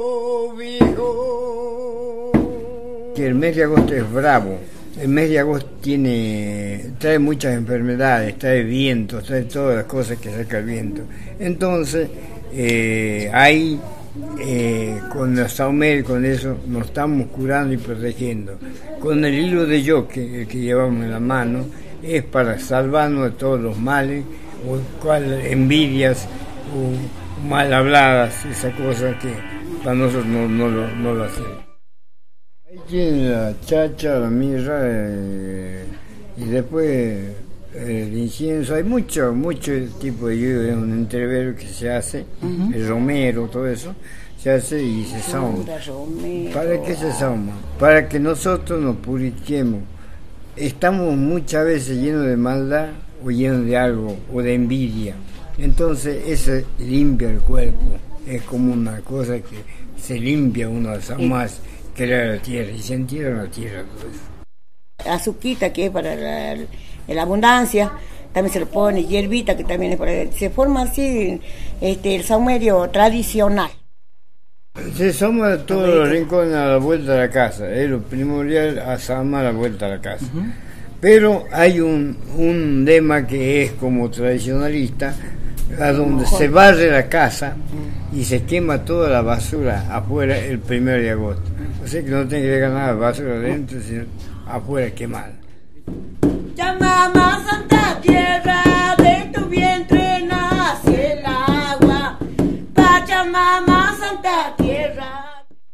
cobijó. Que el mes de agosto es bravo. El mes de agosto tiene, trae muchas enfermedades, trae vientos, trae todas las cosas que saca el viento. Entonces, eh, ahí, eh, con los saumeros, con eso, nos estamos curando y protegiendo. Con el hilo de yoque, el que llevamos en la mano, es para salvarnos de todos los males, o cual, envidias, o mal habladas, esas cosas que para nosotros no, no, lo, no lo hacemos. Ahí tiene la chacha, la mirra, eh, y después el incienso. Hay mucho, mucho tipo de yugo, es un entrevero que se hace, uh-huh. El romero, todo eso, se hace y se sauma. ¿Para qué se sauma? Para que nosotros nos purifiquemos. Estamos muchas veces llenos de maldad o llenos de algo, o de envidia. Entonces eso limpia el cuerpo, es como una cosa que se limpia uno al saumas. crear la tierra, y se entierra la tierra todo eso. Azuquita, que es para la, la abundancia, también se le pone hierbita, que también es para... Se forma así este, el saumerio tradicional. Se asoma todos los rincones a la vuelta de la casa, es lo primordial, asama a la vuelta de la casa. Uh-huh. Pero hay un, un lema que es como tradicionalista, a donde se barre la casa y se quema toda la basura afuera el primero de agosto. O sea que no tiene que dejar nada de basura adentro, sino afuera quemar. Llamama Santa Tierra, de tu vientre nace el agua. Pachamama Santa Tierra.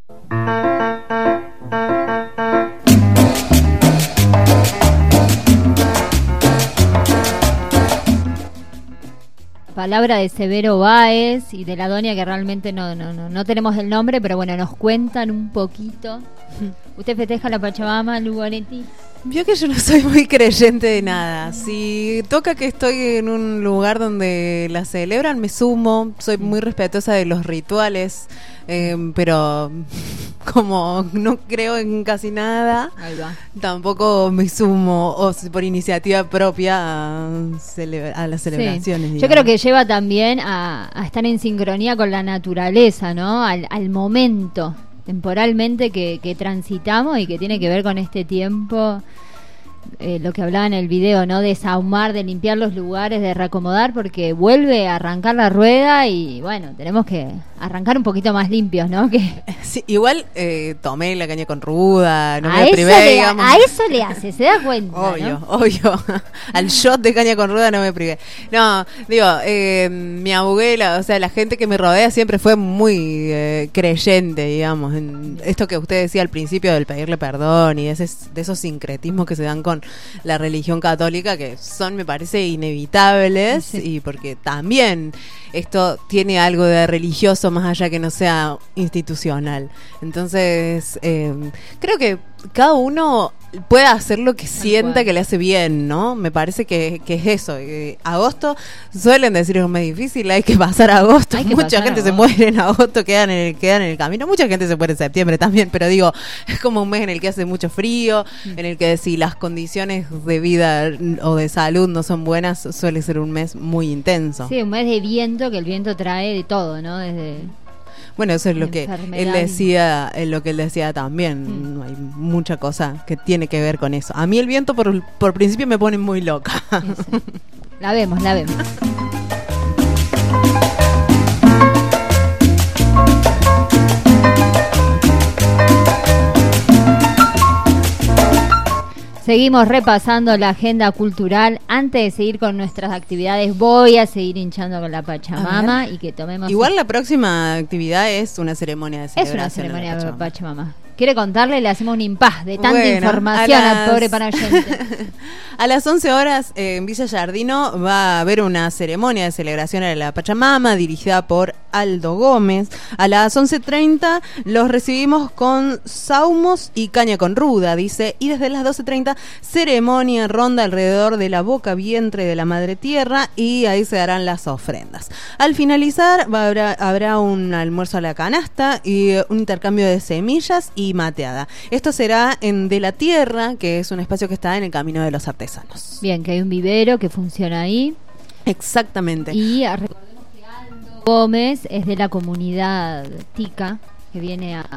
Palabra de Severo Báez y de la doña, que realmente no, no, no, no tenemos el nombre, pero bueno, nos cuentan un poquito. ¿Usted festeja la Pachamama, Lugonetti? Vio que yo no soy muy creyente de nada. Si toca que estoy en un lugar donde la celebran, me sumo. Soy muy respetuosa de los rituales, eh, pero como no creo en casi nada, ahí va. Tampoco me sumo o por iniciativa propia a, celebra- a las celebraciones. Sí. Yo creo que lleva también a, a estar en sincronía con la naturaleza, ¿no? Al, al momento temporalmente que, que transitamos y que tiene que ver con este tiempo, eh, lo que hablaba en el video, ¿no? De sahumar, de limpiar los lugares, de reacomodar, porque vuelve a arrancar la rueda y bueno, tenemos que arrancar un poquito más limpios, ¿no? Que sí, igual eh, tomé la caña con ruda, no a me eso privé, le, digamos. A eso le hace, se da cuenta, Obvio, ¿no? obvio. Al shot de caña con ruda no me privé. No, digo, eh, mi abuela, o sea, la gente que me rodea siempre fue muy eh, creyente, digamos, en esto que usted decía al principio del pedirle perdón y de, ese, de esos sincretismos que se dan con la religión católica, que son, me parece, inevitables, sí. Y porque también esto tiene algo de religioso más allá que no sea institucional. Entonces, eh, creo que cada uno puede hacer lo que Tal sienta cual. Que le hace bien, ¿no? Me parece que, que es eso. Eh, agosto, suelen decir es un mes difícil, hay que pasar agosto. Que mucha pasar gente agosto. Se muere en agosto, quedan en, el, quedan en el camino. Mucha gente se muere en septiembre también, pero digo, es como un mes en el que hace mucho frío, mm. en el que si las condiciones de vida o de salud no son buenas, suele ser un mes muy intenso. Sí, un mes de viento, que el viento trae de todo, ¿no? Desde... Bueno, eso es lo que él decía, es lo que él decía también. Mm. Hay mucha cosa que tiene que ver con eso. A mí el viento por, por principio me pone muy loca. Sí. La vemos, la vemos. Seguimos repasando la agenda cultural. Antes de seguir con nuestras actividades, voy a seguir hinchando con la Pachamama y que tomemos... Igual la próxima actividad es una ceremonia de celebración. Es una ceremonia de Pachamama. Pachamama. ¿Quiere contarle? Le hacemos un impas de tanta bueno, información las... al pobre panayente. A las once horas eh, en Villa Giardino va a haber una ceremonia de celebración de la Pachamama dirigida por Aldo Gómez. A las once treinta los recibimos con saumos y caña con ruda, dice. Y desde las doce treinta ceremonia ronda alrededor de la boca vientre de la Madre Tierra y ahí se darán las ofrendas. Al finalizar va, habrá, habrá un almuerzo a la canasta y un intercambio de semillas y mateada. Esto será en De la Tierra, que es un espacio que está en el Camino de los Artesanos. Bien, que hay un vivero que funciona ahí. Exactamente. Y recordemos que Aldo Gómez es de la comunidad tica, que viene a...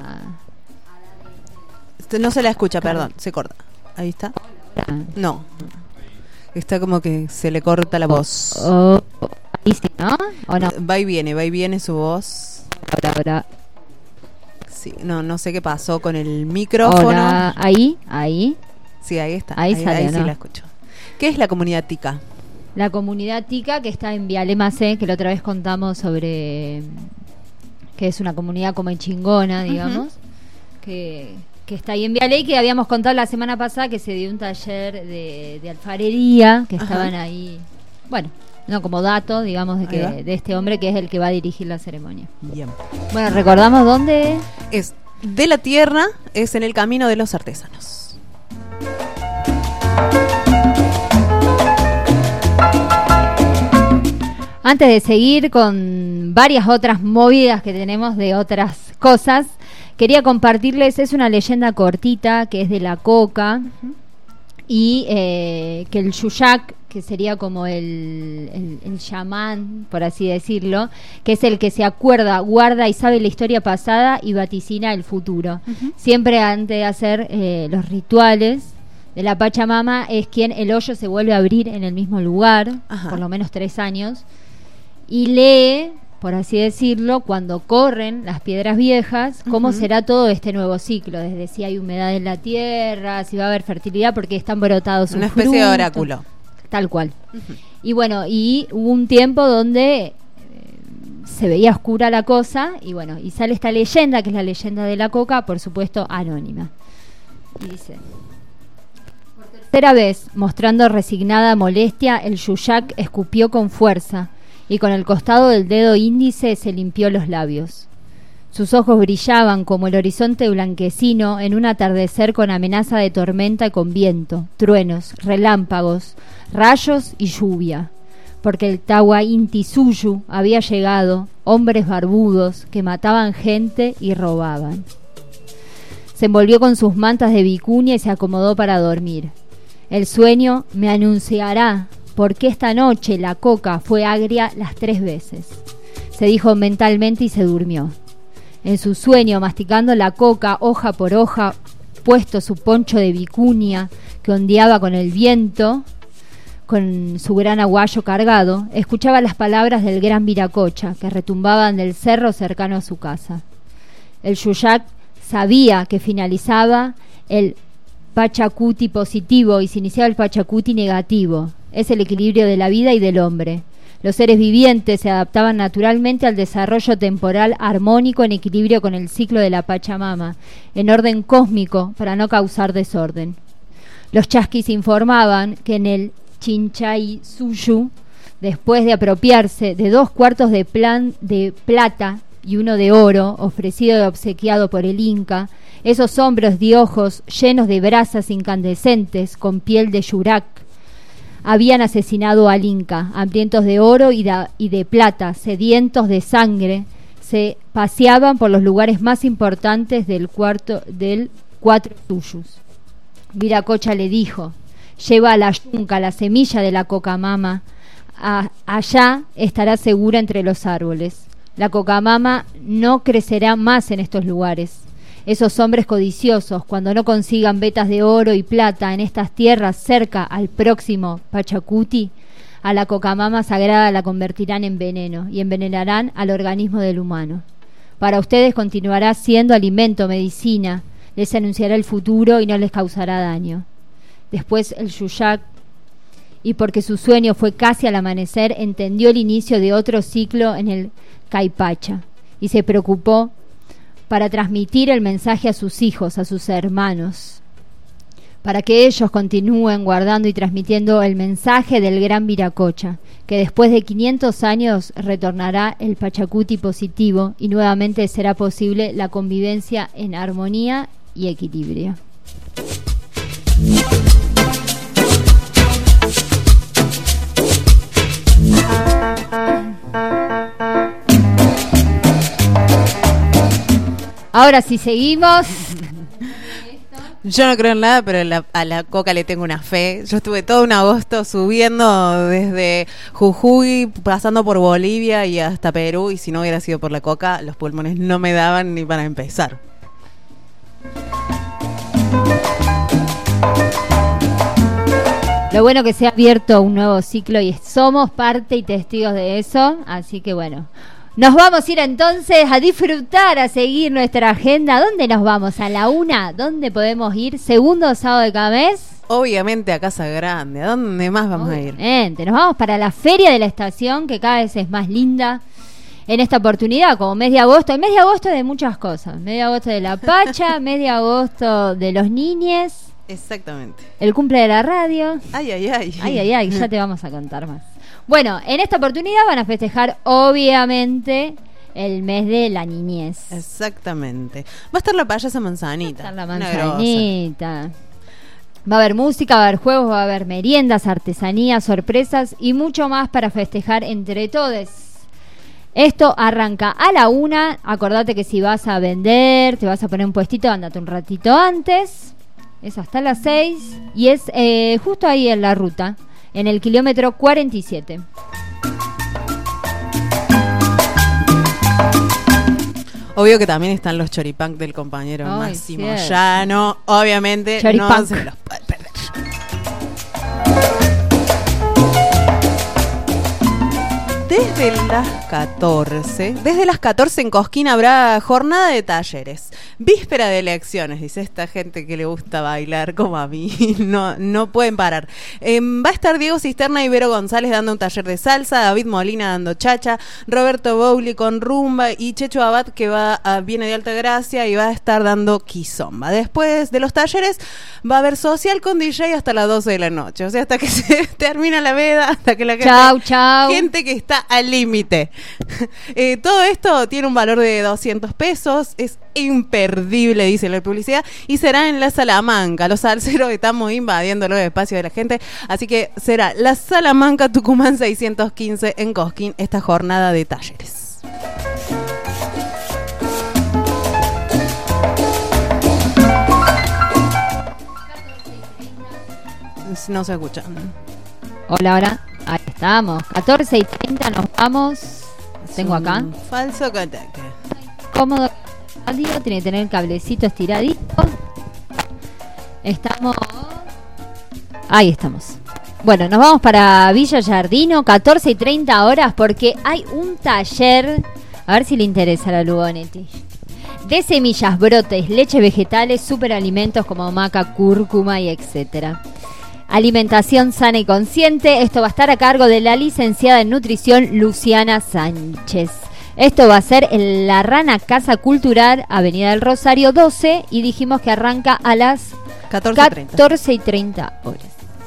No se la escucha, perdón, se corta. Ahí está. No. Está como que se le corta la voz. Oh, oh, ahí sí, ¿no? ¿O no? Va y viene, va y viene su voz. Ahora, ahora. Sí, no, no sé qué pasó con el micrófono. Hola, ahí, ahí. Sí, ahí está. Ahí, ahí, sale, ahí ¿no? Sí la escucho. ¿Qué es la comunidad tica? La comunidad tica que está en Vialema C, que la otra vez contamos sobre que es una comunidad como en chingona, digamos, uh-huh. que, que está ahí en Vialé y que habíamos contado la semana pasada que se dio un taller de, de alfarería, que uh-huh. estaban ahí, bueno, no como dato, digamos, de que de este hombre que es el que va a dirigir la ceremonia. Bien. Bueno, recordamos dónde es. De la Tierra, es en el Camino de los Artesanos. Antes de seguir con varias otras movidas que tenemos de otras cosas, quería compartirles, es una leyenda cortita que es de la coca, uh-huh. y eh, que el yuyak, que sería como el, el, el chamán, por así decirlo, que es el que se acuerda, guarda y sabe la historia pasada y vaticina el futuro. Uh-huh. Siempre antes de hacer eh, los rituales de la Pachamama es quien el hoyo se vuelve a abrir en el mismo lugar, ajá. por lo menos tres años, y lee, por así decirlo, cuando corren las piedras viejas, cómo uh-huh. será todo este nuevo ciclo, desde si hay humedad en la tierra, si va a haber fertilidad porque están brotados sus una especie frutos, de oráculo. Tal cual. Uh-huh. Y bueno, y hubo un tiempo donde eh, se veía oscura la cosa, y bueno, y sale esta leyenda, que es la leyenda de la coca, por supuesto anónima. Y dice: por tercera vez, mostrando resignada molestia, el yuyak escupió con fuerza, y con el costado del dedo índice se limpió los labios. Sus ojos brillaban como el horizonte blanquecino en un atardecer con amenaza de tormenta y con viento, truenos, relámpagos, rayos y lluvia, porque el Tawa Inti Suyu había llegado, hombres barbudos que mataban gente y robaban. Se envolvió con sus mantas de vicuña y se acomodó para dormir. El sueño me anunciará porque esta noche la coca fue agria las tres veces, se dijo mentalmente y se durmió. En su sueño, masticando la coca hoja por hoja, puesto su poncho de vicuña que ondeaba con el viento, con su gran aguayo cargado, escuchaba las palabras del gran Viracocha que retumbaban del cerro cercano a su casa. El yuyak sabía que finalizaba el Pachacuti positivo y se iniciaba el Pachacuti negativo. Es el equilibrio de la vida y del hombre. Los seres vivientes se adaptaban naturalmente al desarrollo temporal armónico en equilibrio con el ciclo de la Pachamama, en orden cósmico para no causar desorden. Los chasquis informaban que en el Chinchay Suyu, después de apropiarse de dos cuartos de, plan de plata y uno de oro, ofrecido y obsequiado por el Inca, esos hombros de ojos llenos de brasas incandescentes con piel de yurak, habían asesinado al Inca, hambrientos de oro y de, y de plata, sedientos de sangre, se paseaban por los lugares más importantes del cuarto del cuatro suyus. Viracocha le dijo: lleva a la yunca la semilla de la cocamama, a, allá estará segura entre los árboles. La cocamama no crecerá más en estos lugares. Esos hombres codiciosos, cuando no consigan vetas de oro y plata en estas tierras cerca al próximo Pachacuti, a la cocamama sagrada la convertirán en veneno y envenenarán al organismo del humano. Para ustedes continuará siendo alimento, medicina, les anunciará el futuro y no les causará daño. Después el yuyak, y porque su sueño fue casi al amanecer, entendió el inicio de otro ciclo en el Caipacha y se preocupó para transmitir el mensaje a sus hijos, a sus hermanos, para que ellos continúen guardando y transmitiendo el mensaje del gran Viracocha, que después de quinientos años retornará el Pachacuti positivo y nuevamente será posible la convivencia en armonía y equilibrio. Ahora sí seguimos. Yo no creo en nada, pero la, a la coca le tengo una fe. Yo estuve todo un agosto subiendo desde Jujuy, pasando por Bolivia y hasta Perú, y si no hubiera sido por la coca, los pulmones no me daban ni para empezar. Lo bueno que se ha abierto un nuevo ciclo y somos parte y testigos de eso, así que bueno. Nos vamos a ir entonces a disfrutar, a seguir nuestra agenda. ¿Dónde nos vamos? ¿A la una? ¿Dónde podemos ir? ¿Segundo sábado de cada mes? Obviamente a Casa Grande. ¿A dónde más vamos Obviamente. a ir? Nos vamos para la Feria de la Estación, que cada vez es más linda en esta oportunidad, como mes de agosto. El mes de agosto de muchas cosas. Mes de agosto de la Pacha, mes de agosto de los niñes. Exactamente. El cumple de la radio. Ay, ay, ay. Ay, ay, ay, ya te vamos a contar más. Bueno, en esta oportunidad van a festejar, obviamente, el mes de la niñez. Exactamente. Va a estar la payasa Manzanita. Va a estar la Manzanita. Va a haber música, va a haber juegos, va a haber meriendas, artesanías, sorpresas y mucho más para festejar entre todos. Esto arranca a la una. Acordate que si vas a vender, te vas a poner un puestito, andate un ratito antes. Es hasta las seis. Y es eh, justo ahí en la ruta, en el kilómetro cuarenta y siete. Obvio que también están los choripán del compañero Ay, Máximo cierto. Llano. Obviamente Choripán. no se los puede perder. Desde las catorce, desde las catorce en Cosquín habrá jornada de talleres. Víspera de elecciones, dice esta gente que le gusta bailar como a mí. No, no pueden parar. Eh, va a estar Diego Cisterna y Vero González dando un taller de salsa, David Molina dando chacha, Roberto Bowley con rumba y Checho Abad que va a, viene de Altagracia y va a estar dando quizomba. Después de los talleres va a haber social con D J hasta las doce de la noche. O sea, hasta que se termina la veda, hasta que la gente... Chau, chau. Gente que está al límite. Eh, todo esto tiene un valor de doscientos pesos, es imperdible, dice la publicidad, y será en la Salamanca. Los salseros estamos invadiendo los espacios de la gente, así que será la Salamanca Tucumán seiscientos quince en Cosquín esta jornada de talleres. No se escuchan. Hola, hola. Ahí estamos. catorce y treinta nos vamos. Tengo acá. Falso contacto. Cómodo. Radio, tiene que tener el cablecito estiradito. Estamos. Ahí estamos. Bueno, nos vamos para Villa Giardino, catorce y treinta horas, porque hay un taller. A ver si le interesa a la Lugonetti. De semillas, brotes, leche vegetales, superalimentos como maca, cúrcuma y etcétera. Alimentación sana y consciente. Esto va a estar a cargo de la licenciada en nutrición Luciana Sánchez. Esto va a ser en la Rana Casa Cultural, Avenida del Rosario doce, y dijimos que arranca a las catorce y treinta horas.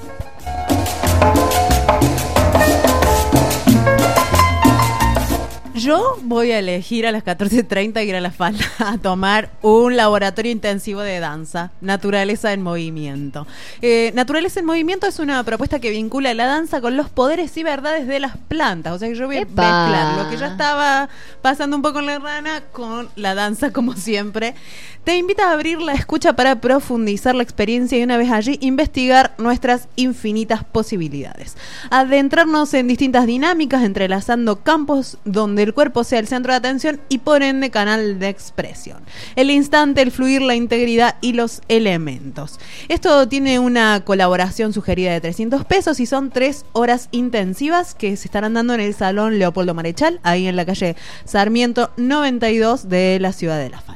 Yo voy a elegir a las catorce treinta ir a La Falda a tomar un laboratorio intensivo de danza, Naturaleza en Movimiento. Eh, Naturaleza en Movimiento es una propuesta que vincula la danza con los poderes y verdades de las plantas. O sea que yo voy a ¡Epa! mezclar lo que ya estaba pasando un poco en la rana con la danza como siempre. Te invita a abrir la escucha para profundizar la experiencia y una vez allí investigar nuestras infinitas posibilidades. Adentrarnos en distintas dinámicas entrelazando campos donde el cuerpo sea el centro de atención y por ende canal de expresión. El instante, el fluir, la integridad y los elementos. Esto tiene una colaboración sugerida de trescientos pesos y son tres horas intensivas que se estarán dando en el Salón Leopoldo Marechal, ahí en la calle Sarmiento noventa y dos de la ciudad de La Falda.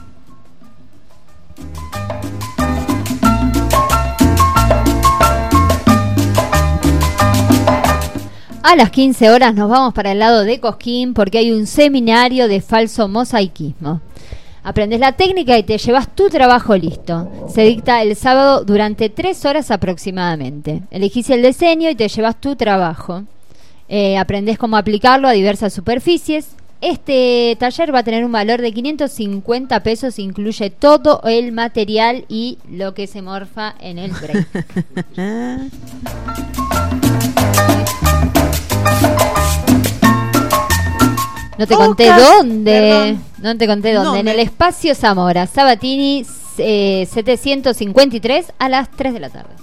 A las quince horas nos vamos para el lado de Cosquín porque hay un seminario de falso mosaicismo. Aprendes la técnica y te llevas tu trabajo listo. Se dicta el sábado durante tres horas aproximadamente. Elegís el diseño y te llevas tu trabajo. Eh, aprendés cómo aplicarlo a diversas superficies. Este taller va a tener un valor de quinientos cincuenta pesos, incluye todo el material y lo que se morfa en el break. No te conté Ocas, dónde. perdón. No te conté dónde. ¿Dónde? En el Espacio Zamora, Sabatini eh, setecientos cincuenta y tres a las tres de la tarde.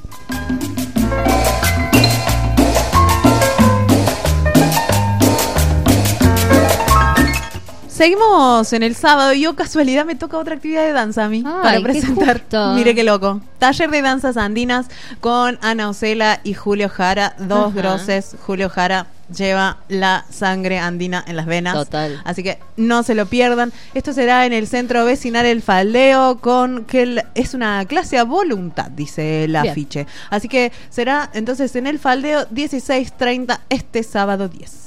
Seguimos en el sábado y, oh casualidad, me toca otra actividad de danza a mí Ay, para qué presentar. justo. Mire qué loco. Taller de danzas andinas con Ana Ocela y Julio Jara, dos Ajá. groses. Julio Jara lleva la sangre andina en las venas. Total. Así que no se lo pierdan. Esto será en el centro vecinal El Faldeo con que el- es una clase a voluntad, dice el Bien. afiche. Así que será entonces en El Faldeo dieciséis treinta este sábado diez.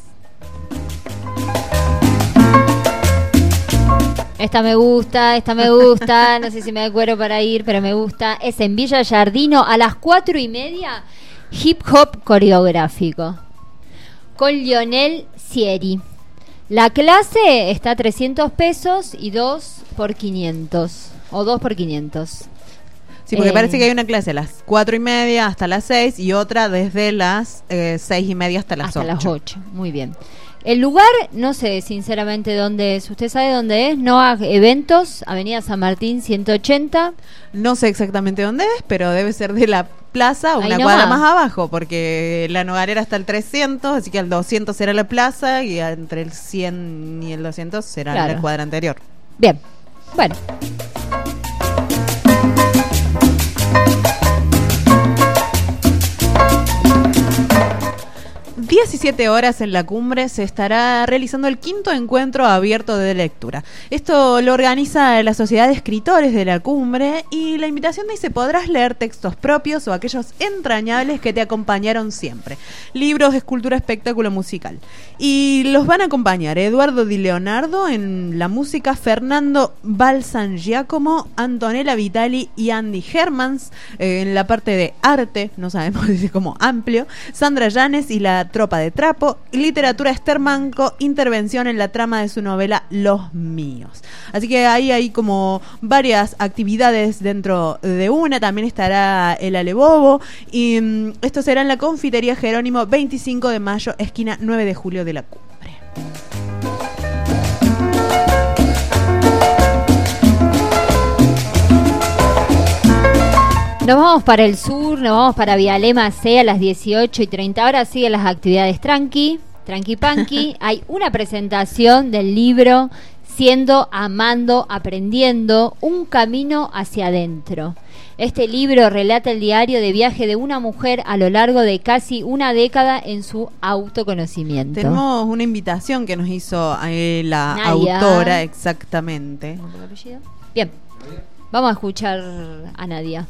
Esta me gusta, esta me gusta. No sé si me da cuero para ir, pero me gusta. Es en Villa Giardino a las cuatro y media. Hip hop coreográfico con Lionel Sieri. La clase está a trescientos pesos y dos por quinientos. O dos por quinientos. Sí, porque Eh, parece que hay una clase a las cuatro y media hasta las seis y otra desde las eh, seis y media hasta las hasta ocho. las ocho. Muy bien. El lugar, no sé sinceramente dónde es. ¿Usted sabe dónde es? No a Eventos, Avenida San Martín ciento ochenta. No sé exactamente dónde es, pero debe ser de la plaza, Ahí una nomás. cuadra más abajo, porque la Nogalera está el trescientos, así que el doscientos será la plaza y entre el cien y el doscientos será Claro. la cuadra anterior. Bien, bueno. diecisiete horas en la cumbre se estará realizando el quinto encuentro abierto de lectura. Esto lo organiza la Sociedad de Escritores de la Cumbre y la invitación dice: podrás leer textos propios o aquellos entrañables que te acompañaron siempre. Libros, escultura, espectáculo musical. Y los van a acompañar Eduardo Di Leonardo en la música, Fernando Balsan-Giacomo, Antonella Vitali y Andy Hermans eh, en la parte de arte, no sabemos dice como amplio, Sandra Llanes y la Tropa de Trapo, literatura Esther Manco, intervención en la trama de su novela Los Míos. Así que ahí hay como varias actividades dentro de una. También estará el Alebobo y mm, esto será en la Confitería Jerónimo, veinticinco de mayo, esquina nueve de julio de la Cumbre. Nos vamos para el sur, nos vamos para Vialema C a las dieciocho y treinta horas. Siguen las actividades tranqui, tranqui panqui. Hay una presentación del libro Siendo, Amando, Aprendiendo, un camino hacia adentro. Este libro relata el diario de viaje de una mujer a lo largo de casi una década en su autoconocimiento. Tenemos una invitación que nos hizo eh, la Nadia. autora, exactamente. Bien, vamos a escuchar a Nadia.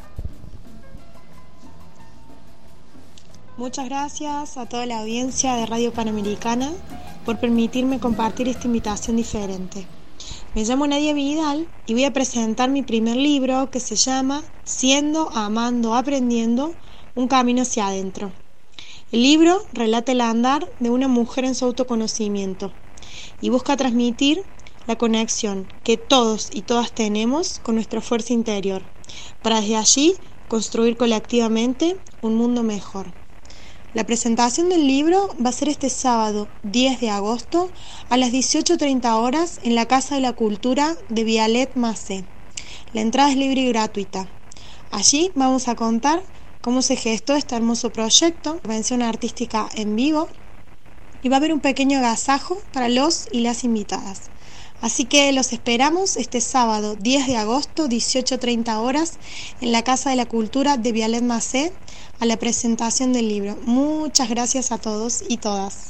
Muchas gracias a toda la audiencia de Radio Panamericana por permitirme compartir esta invitación diferente. Me llamo Nadia Vidal y voy a presentar mi primer libro que se llama Siendo, Amando, Aprendiendo, un camino hacia adentro. El libro relata el andar de una mujer en su autoconocimiento y busca transmitir la conexión que todos y todas tenemos con nuestra fuerza interior, para desde allí construir colectivamente un mundo mejor. La presentación del libro va a ser este sábado diez de agosto a las dieciocho treinta horas en la Casa de la Cultura de Vialet Macé. La entrada es libre y gratuita. Allí vamos a contar cómo se gestó este hermoso proyecto, intervención artística en vivo, y va a haber un pequeño agasajo para los y las invitadas. Así que los esperamos este sábado diez de agosto, dieciocho treinta horas, en la Casa de la Cultura de Vialet Macé, a la presentación del libro. Muchas gracias a todos y todas.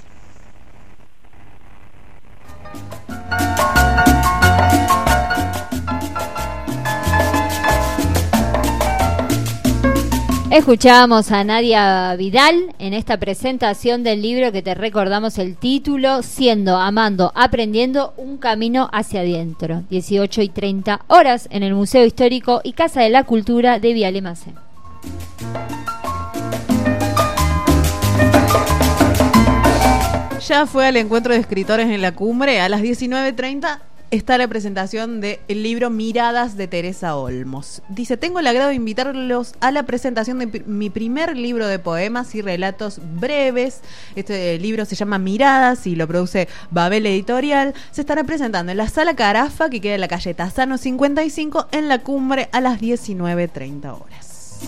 Escuchábamos a Nadia Vidal en esta presentación del libro que te recordamos el título, Siendo, Amando, Aprendiendo, un camino hacia adentro. dieciocho y treinta horas en el Museo Histórico y Casa de la Cultura de Vialet Macé. Ya fue al encuentro de escritores en la Cumbre. A las diecinueve treinta está la presentación del libro Miradas de Teresa Olmos. Dice: tengo el agrado de invitarlos a la presentación de mi primer libro de poemas y relatos breves. Este libro se llama Miradas y lo produce Babel Editorial. Se estará presentando en la Sala Carafa, que queda en la calle Tazano cincuenta y cinco, en la Cumbre, a las diecinueve treinta horas.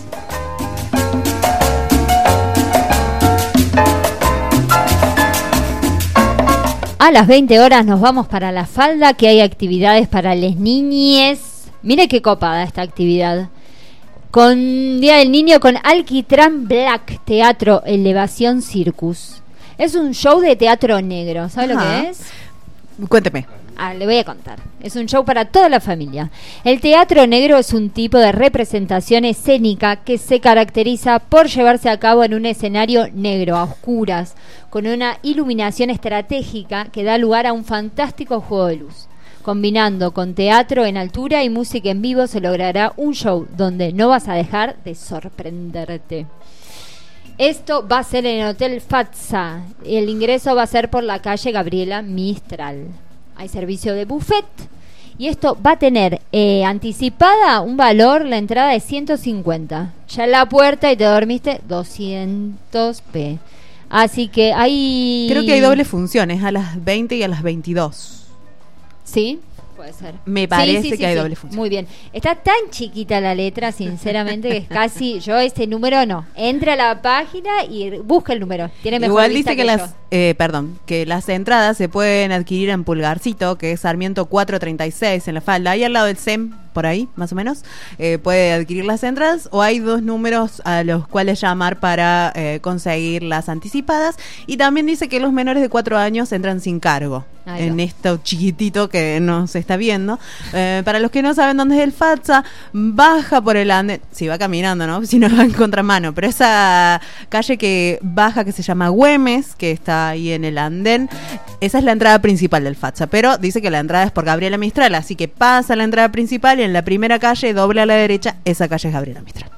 A las veinte horas nos vamos para La Falda, que hay actividades para les niñes. Mire qué copada esta actividad. Con Día del Niño con Alquitrán Black, Teatro Elevación Circus. Es un show de teatro negro. ¿Sabe Ajá. lo que es? Cuénteme. Ah, le voy a contar. Es un show para toda la familia. El teatro negro es un tipo de representación escénica que se caracteriza por llevarse a cabo en un escenario negro, a oscuras, con una iluminación estratégica que da lugar a un fantástico juego de luz. Combinando con teatro en altura y música en vivo se logrará un show donde no vas a dejar de sorprenderte. Esto va a ser en el Hotel Fatsa. El ingreso va a ser por la calle Gabriela Mistral. Hay servicio de buffet y esto va a tener eh, anticipada un valor, la entrada de ciento cincuenta. Ya en la puerta y te dormiste doscientos pesos. Así que hay... Creo que hay doble funciones, a las veinte y a las veintidós. ¿Sí? Puede ser. Me parece Sí, sí, sí, que hay sí. doble función. Muy bien. Está tan chiquita la letra, sinceramente, que es casi... Yo ese número no. Entra a la página y busca el número. Tiene mejor Igual vista dice que, que las, eh, perdón, que las entradas se pueden adquirir en Pulgarcito, que es Sarmiento cuatrocientos treinta y seis en la falda, ahí al lado del C E M, por ahí, más o menos. Eh, puede adquirir las entradas, o hay dos números a los cuales llamar para eh, conseguir las anticipadas. Y también dice que los menores de cuatro años entran sin cargo. Ahí En va. esto chiquitito que no se está viendo. Eh, para los que no saben dónde es el Fatsa, baja por el andén, si va caminando, ¿no? Si no va en contramano, pero esa calle que baja, que se llama Güemes, que está ahí en el andén, esa es la entrada principal del Fatsa, pero dice que la entrada es por Gabriela Mistral, así que pasa la entrada principal y en la primera calle, doble a la derecha, esa calle es Gabriela Mistral.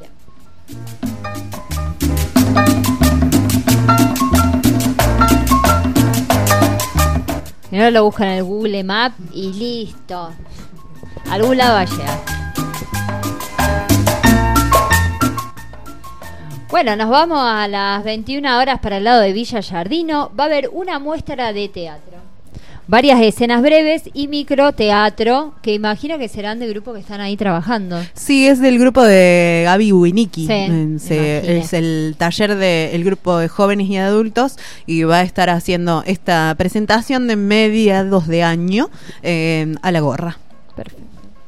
Primero lo buscan en el Google Map y listo. A algún lado va a llegar. Bueno, nos vamos a las veintiuna horas para el lado de Villa Yardino. Va a haber una muestra de teatro. Varias escenas breves y microteatro, que imagino que serán de grupo que están ahí trabajando. Sí, es del grupo de Gaby Winnicki. Sí, Eh, se- imaginé. es el taller del grupo de jóvenes y adultos y va a estar haciendo esta presentación de mediados de año eh, a la gorra. Perfecto.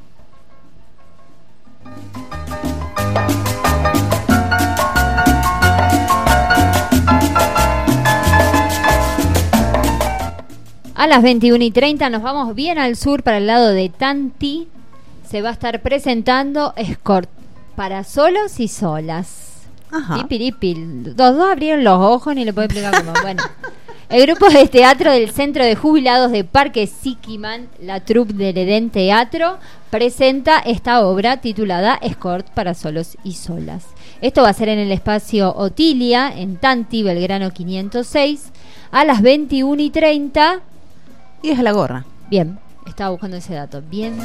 A las veintiuna y treinta nos vamos bien al sur para el lado de Tanti. Se va a estar presentando Escort para solos y solas. Ajá. Pipiripi. Los dos abrieron los ojos, ni le puedo explicar cómo. Bueno, el grupo de teatro del Centro de Jubilados de Parque Siquiman, la troupe del Edén Teatro, presenta esta obra titulada Escort para solos y solas. Esto va a ser en el espacio Otilia, en Tanti, Belgrano quinientos seis, a las veintiuna y treinta. Y es a la gorra. Bien, estaba buscando ese dato. Bien.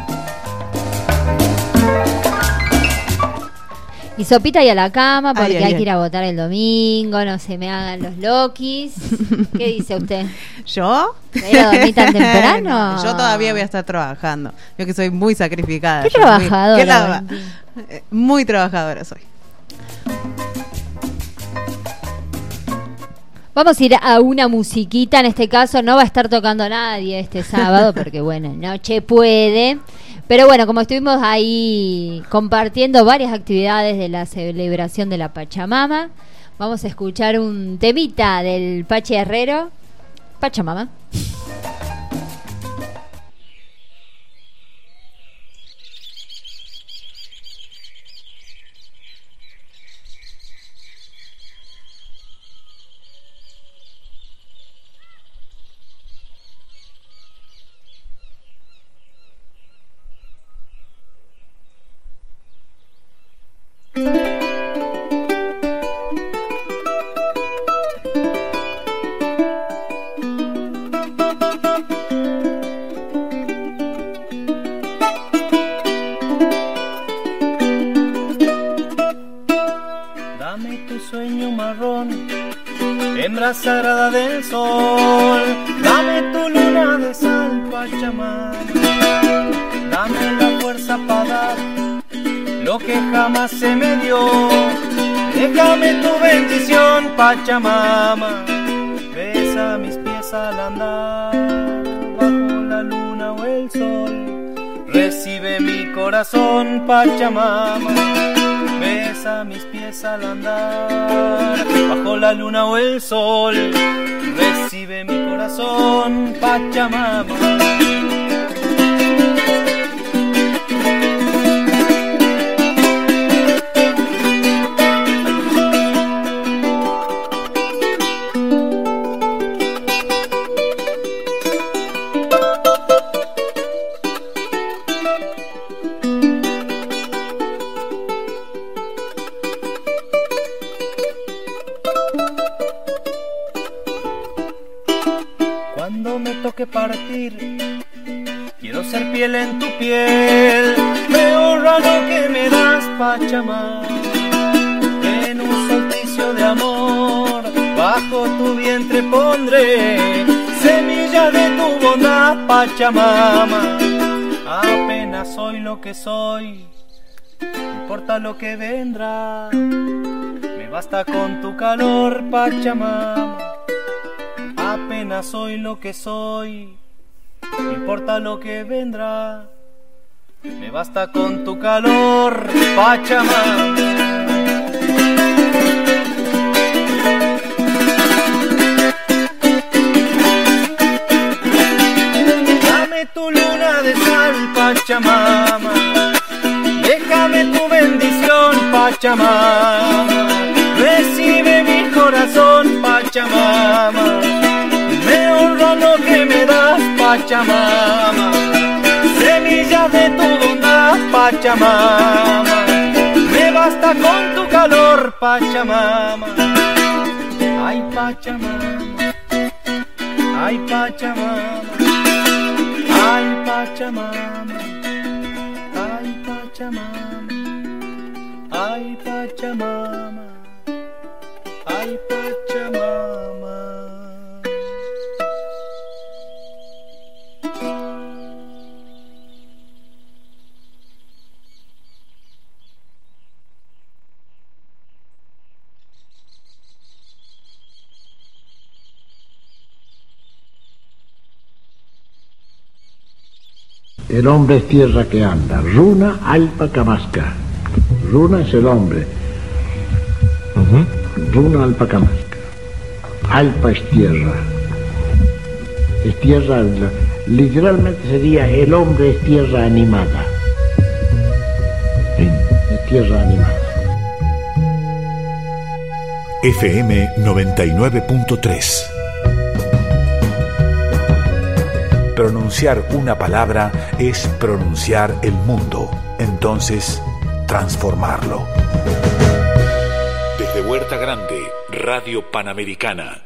Y sopita y a la cama porque Ay, ay, hay que ay. ir a votar el domingo, no se me hagan los loquis. ¿Qué dice usted? ¿Yo? ¿Me voy a dormir tan temprano? No, yo todavía voy a estar trabajando. Yo que soy muy sacrificada. Qué Yo muy- trabajadora, ¿Qué la- Valentín. eh, Muy trabajadora soy. Vamos a ir a una musiquita, en este caso no va a estar tocando nadie este sábado, porque bueno, noche puede. Pero bueno, como estuvimos ahí compartiendo varias actividades de la celebración de la Pachamama, vamos a escuchar un temita del Pachi Herrero, Pachamama. Dame tu sueño marrón, hembra sagrada del sol. Dame tu luna de sal, Pachamama. Dame la fuerza para dar lo que jamás se me dio. Déjame tu bendición, Pachamama. Besa mis pies al andar, bajo la luna o el sol. Recibe mi corazón, Pachamama. Besa mis pies al andar, bajo la luna o el sol. Recibe mi corazón, Pachamama. Cuando me toque partir, quiero ser piel en tu piel. Me honra lo que me das, Pachamama. En un solsticio de amor, bajo tu vientre pondré semilla de tu bondad, Pachamama. Apenas soy lo que soy, no importa lo que vendrá, me basta con tu calor, Pachamama. Apenas soy lo que soy, no importa lo que vendrá, me basta con tu calor, Pachamama. Dame tu luna de sal, Pachamama. Déjame tu bendición, Pachamama. Recibe mi corazón, Pachamama. Me honra lo que me das, Pachamama. Semilla de tu bondad, Pachamama. Me basta con tu calor, Pachamama. Ay, Pachamama. Ay, Pachamama. Ay, Pachamama. Ay, Pachamama. Ay, Pachamama. Ay, Pachamama. El hombre es tierra que anda. Runa, alpa, camasca. Runa es el hombre. Uh-huh. Runa, alpa, camasca. Alpa es tierra. Es tierra, literalmente sería el hombre es tierra animada. Sí, es tierra animada. F M noventa y nueve punto tres. Pronunciar una palabra es pronunciar el mundo, entonces transformarlo. Desde Huerta Grande, Radio Panamericana.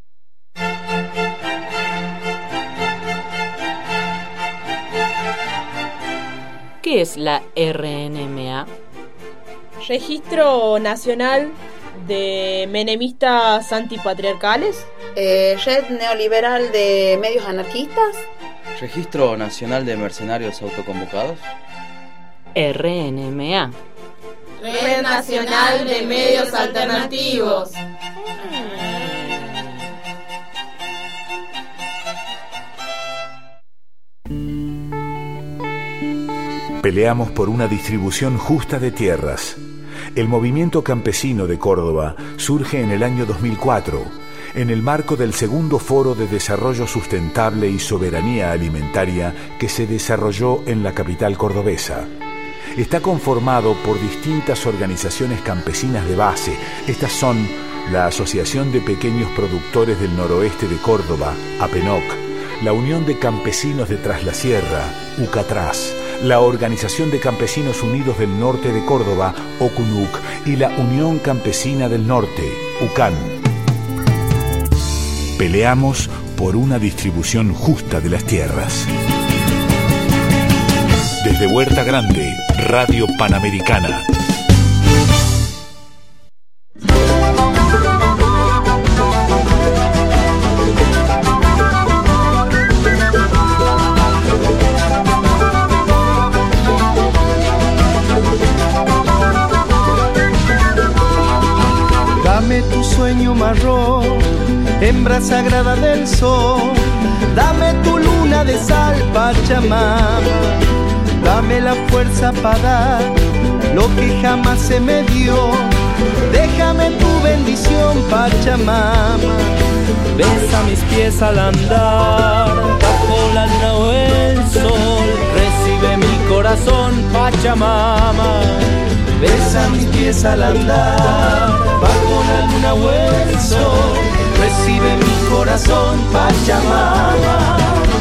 ¿Qué es la R N M A? Registro Nacional de Menemistas Antipatriarcales. Eh, Red Neoliberal de Medios Anarquistas. Registro Nacional de Mercenarios Autoconvocados. R N M A. Red Nacional de Medios Alternativos. Peleamos por una distribución justa de tierras. El movimiento campesino de Córdoba surge en el año dos mil cuatro, en el marco del segundo Foro de Desarrollo Sustentable y Soberanía Alimentaria que se desarrolló en la capital cordobesa. Está conformado por distintas organizaciones campesinas de base. Estas son la Asociación de Pequeños Productores del Noroeste de Córdoba, APENOC, la Unión de Campesinos de Tras la Sierra, UCATRAS, la Organización de Campesinos Unidos del Norte de Córdoba, OCUNUC, y la Unión Campesina del Norte, UCAN. Peleamos por una distribución justa de las tierras. Desde Huerta Grande, Radio Panamericana. Dame tu sueño marrón, hembra sagrada del sol. Dame tu luna de sal, Pachamama. Dame la fuerza para dar lo que jamás se me dio. Déjame tu bendición, Pachamama. Besa mis pies al andar, bajo la luna o el sol. Recibe mi corazón, Pachamama. Besa mis pies al andar, bajo la luna o el sol. Recibe mi corazón, Pachamama.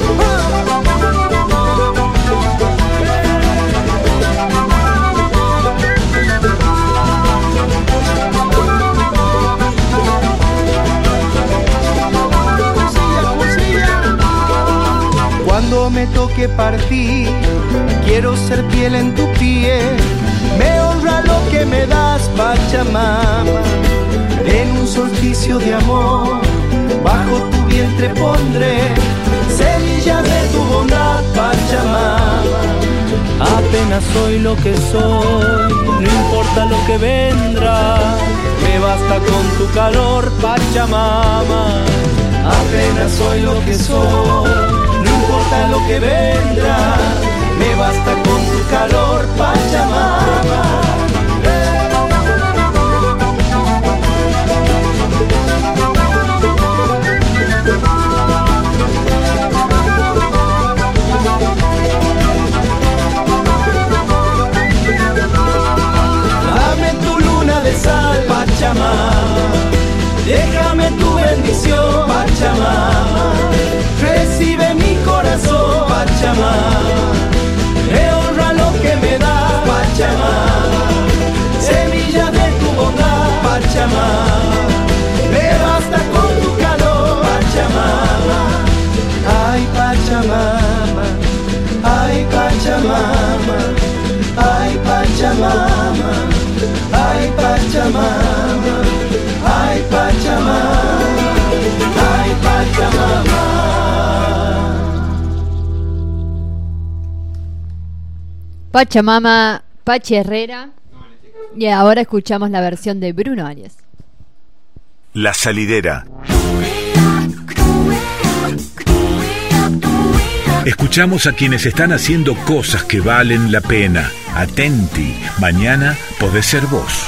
Cuando me toque partir, quiero ser piel en tu piel. Me honra lo que me das, Pachamama. En un solsticio de amor, bajo tu vientre pondré semilla de tu bondad, Pachamama. Apenas soy lo que soy, no importa lo que vendrá, me basta con tu calor, Pachamama. Apenas soy lo que soy, no importa lo que vendrá, me basta con tu calor, Pachamama. Dame tu luna de sal, Pachamama. Déjame tu bendición, Pachamama. Recibe mi corazón, Pachamama. Me honra lo que me da, Pachamama. Semilla de tu bondad, Pachamama. Me basta con tu calor, Pachamama. Ay, Pachamama. Ay, Pachamama. Ay, Pachamama. Ay, Pachamama. Ay, Pachamama. Ay, Pachamama. Pachamama, Pachi Herrera. Y ahora escuchamos la versión de Bruno Arias. La Salidera. Escuchamos a quienes están haciendo cosas que valen la pena. Atenti, mañana podés ser vos.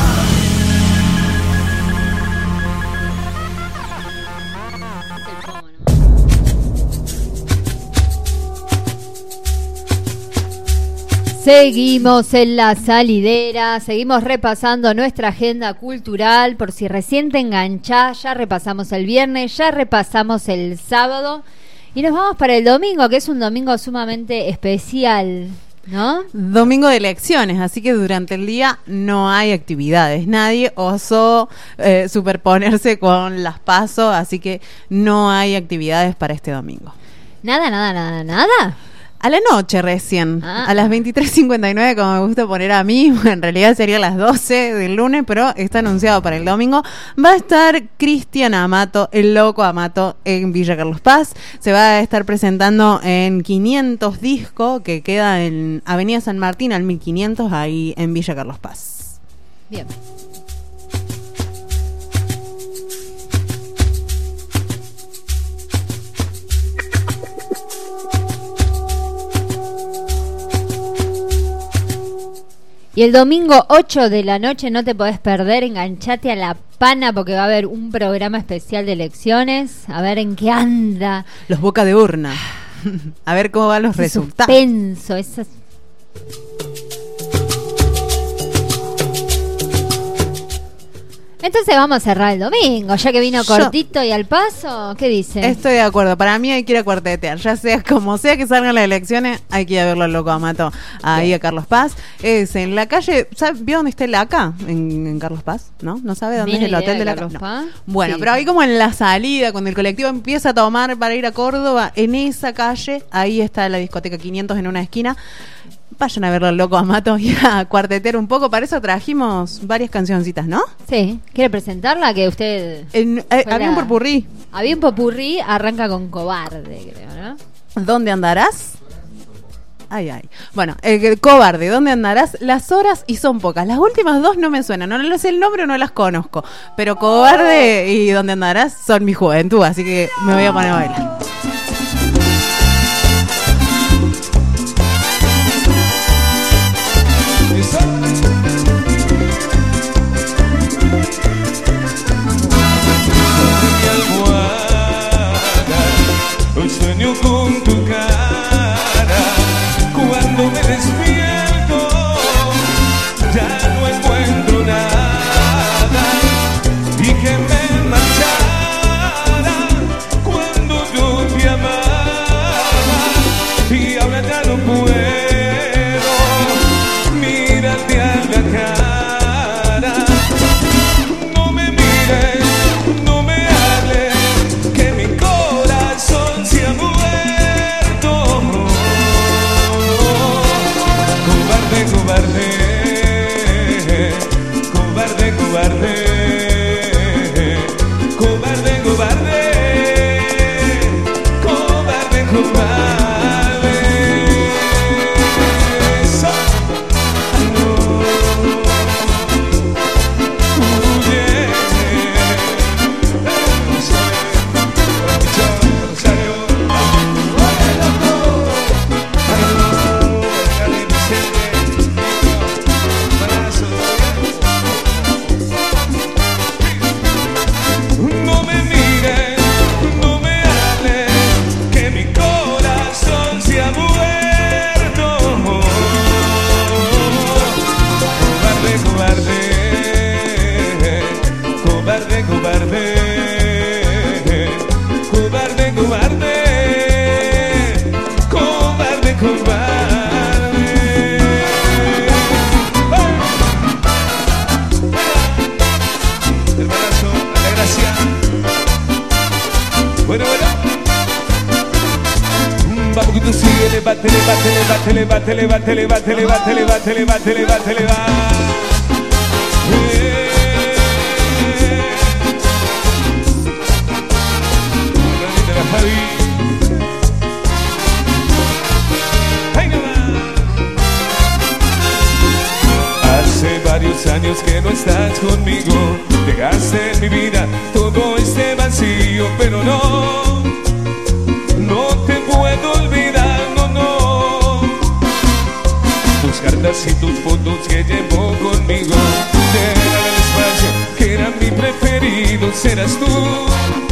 Seguimos en la salidera, seguimos repasando nuestra agenda cultural. Por si recién te enganchás, ya repasamos el viernes, ya repasamos el sábado y nos vamos para el domingo, que es un domingo sumamente especial, ¿no? Domingo de elecciones, así que durante el día no hay actividades. Nadie osó eh, superponerse con las PASO, así que no hay actividades para este domingo. Nada, nada, nada, nada. A la noche recién, ah. a las veintitrés cincuenta y nueve, como me gusta poner a mí, en realidad sería las doce del lunes, pero está anunciado para el domingo, va a estar Cristian Amato, el loco Amato, en Villa Carlos Paz. Se va a estar presentando en quinientos Disco, que queda en Avenida San Martín al mil quinientos, ahí en Villa Carlos Paz. Bien. Y el domingo ocho de la noche no te podés perder, enganchate a La Pana porque va a haber un programa especial de elecciones, a ver en qué anda. Los boca de urna, a ver cómo van los Ese resultados. Suspenso, esas... Entonces vamos a cerrar el domingo, ya que vino Yo- cortito y al paso, ¿qué dice? Estoy de acuerdo, para mí hay que ir a cuartetear, ya sea como sea que salgan las elecciones, hay que ir a verlo al loco Amato, ahí a Carlos Paz. Es en la calle, ¿sabe, ¿vio dónde está el A C A? En, en Carlos Paz, ¿no? ¿No sabe dónde Ni es el idea hotel de de la Carlos No. Paz. Bueno, Sí. pero ahí como en la salida, cuando el colectivo empieza a tomar para ir a Córdoba, en esa calle, ahí está la discoteca quinientos en una esquina. Vayan a verlo al loco Amato y a cuartetear un poco. Para eso trajimos varias cancioncitas, ¿no? Sí, ¿quiere presentarla? Que usted... En, eh, había un popurrí. Había un popurrí, arranca con Cobarde, creo, ¿no? ¿Dónde andarás? Ay, ay. Bueno, el, el cobarde, ¿dónde andarás? Las horas y son pocas. Las últimas dos no me suenan. No les sé el nombre o no las conozco. Pero cobarde y ¿dónde andarás? Son mi juventud. Así que me voy a poner a bailar. Hoy sueño con tu cara, cuando me despierto ya no encuentro nada y que me marchara cuando yo te amaba y ahora ya no puedo mirarte a la cara. No me mires, no me hables, que mi corazón se ha muerto. cobarde. Eso. No me mires, no me hables, que mi corazón se ha muerto. Cobarde, cobarde, cobarde, cobarde, cobarde, cobarde, cobarde, cobarde. Hermanazo, a la gracia. Bueno, bueno. Vamos que tú sigue, levante, levante, levante, levante, levante, levante, levante, levante, levante, levante, levante. Hace varios años que no estás conmigo, dejaste en mi vida todo este vacío, pero no, no te puedo olvidar, no, no. Tus cartas y tus fotos que llevo conmigo, llenan el espacio que era mi preferido, serás tú.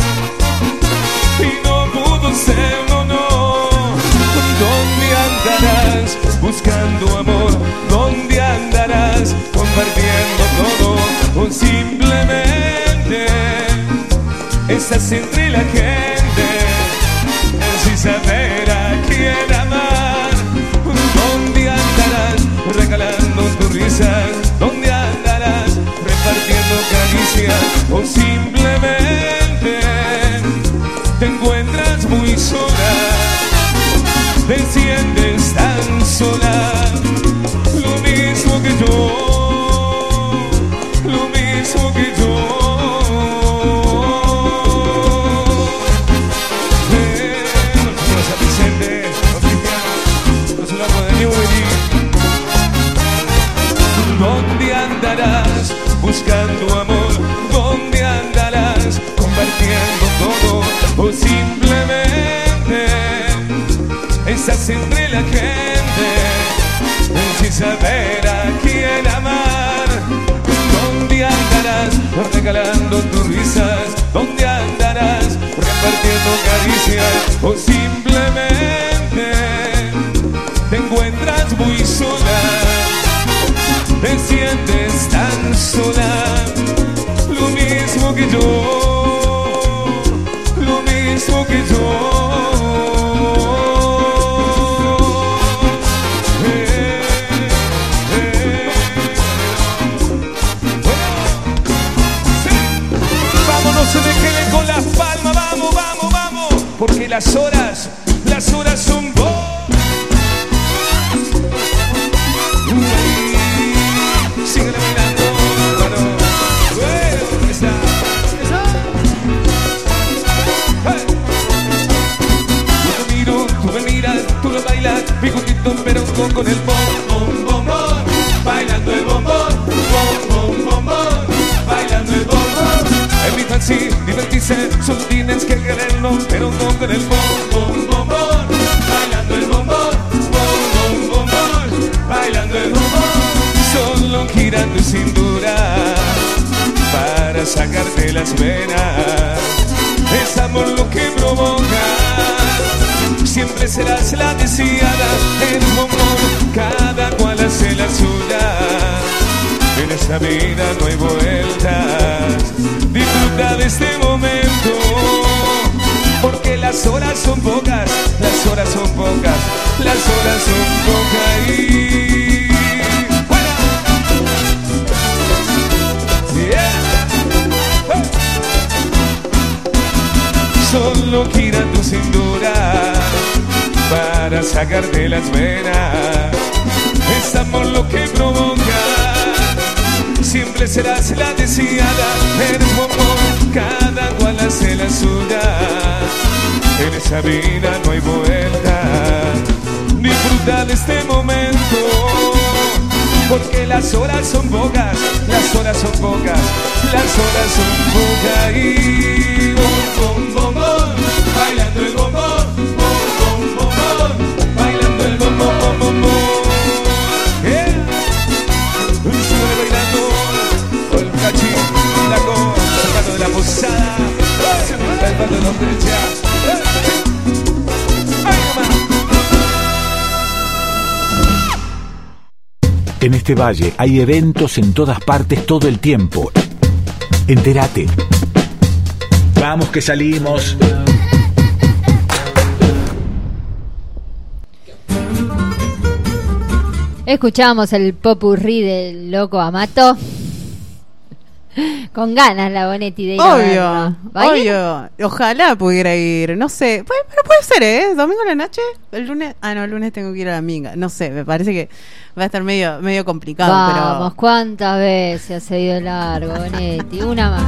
Y no pudo ser, no, no. ¿Dónde andarás buscando amor? ¿Dónde andarás compartiendo todo? O simplemente estás entre la gente sin saber a quién amar. ¿Dónde andarás regalando tus risas? ¿Dónde andarás repartiendo caricias? O simplemente te encuentras muy sola, te sientes tan sola, lo mismo que yo, lo mismo que yo. Eh, no se Vicente, no Cristiano, no se lo hago de New Wedding. ¿Dónde andarás buscando amor? ¿Dónde andarás compartiendo todo? O simplemente estás entre la gente sin saber a quién amar. ¿Dónde andarás regalando tus risas? ¿Dónde andarás repartiendo caricias? O simplemente te encuentras muy sola, te sientes tan sola, lo mismo que yo, lo mismo que yo. No se me queden con las palmas, vamos, vamos, vamos, porque las horas, las horas son vos. Sigue mirando, bueno, bueno, está, está. Hey. Yo te miro, tú me miras, tú lo bailas, mi juntito pero con el bom, bom, bom, bom, bailando el bombón, bom, bom, bom, bom, bailando el bombón. En mi fancy, divertirse, solo tienes que quererlo, pero no con el bom, bom, bom, bom, bailando el bombón, bom, bom, bom, bom, bailando el bombón, solo girando y sin durar, para sacarte las venas, es amor lo que provoca, siempre serás la deseada, el bombón, cada cual hace la suya. En esta vida no hay vueltas, disfruta de este momento, porque las horas son pocas, las horas son pocas, las horas son pocas y... ¡Fuera! Yeah. Hey. Solo gira tu cintura para sacarte las venas, es amor lo que provoca, siempre serás la deseada, eres bombón, cada cual hace la suya, en esa vida no hay bohemia. disfruta de este momento, porque las horas son pocas, las horas son pocas, las horas son pocas. Y bom, bom, bom, bom, bailando el bombón, bom, bom, bom, bom, bailando el bombón, bom, bom, bom. Yeah. Sigue bailando con el cachi, la cosa, sacando de la posada, bailando los derechas. En este valle hay eventos en todas partes todo el tiempo. Entérate. Vamos que salimos. Escuchamos el popurrí del Loco Amato. Con ganas la Bonetti de ir a verlo. Obvio, obvio. Ojalá pudiera ir, no sé. Pues, pero puede ser, ¿eh? Domingo a la noche, el lunes. Ah, no, el lunes tengo que ir a la minga. No sé, me parece que va a estar medio, medio complicado. Vamos, pero... ¿cuántas veces ha seguido largo, Bonetti? Una más.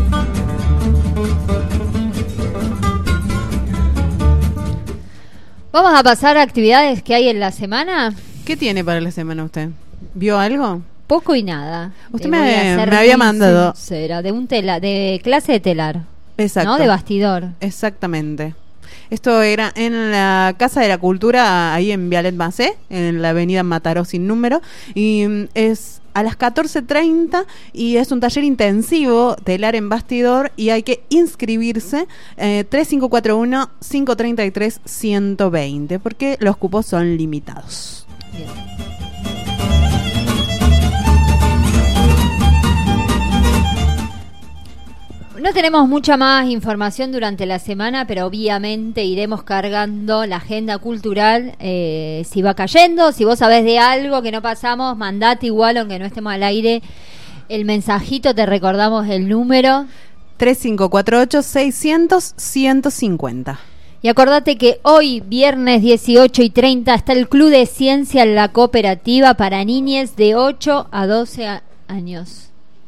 Vamos a pasar a actividades que hay en la semana. ¿Qué tiene para la semana usted? ¿Vio algo? Poco y nada. Usted me, me había mandado. Sincera, de un tela, de clase de telar. Exacto. ¿No? De bastidor. Exactamente. Esto era en la Casa de la Cultura, ahí en Vialet Macé, en la avenida Mataró sin número. Y es a las catorce treinta y es un taller intensivo, telar en bastidor, y hay que inscribirse eh, tres cinco cuatro uno, cinco tres tres, uno cero dos cero, porque los cupos son limitados. Bien. No tenemos mucha más información durante la semana, pero obviamente iremos cargando la agenda cultural. Eh, si va cayendo, si vos sabés de algo que no pasamos, mandate igual, aunque no estemos al aire, el mensajito, te recordamos el número. tres cinco cuatro ocho, seiscientos, ciento cincuenta. Y acordate que hoy, viernes dieciocho y treinta, está el Club de Ciencia en la Cooperativa para niñes de ocho a doce a- años.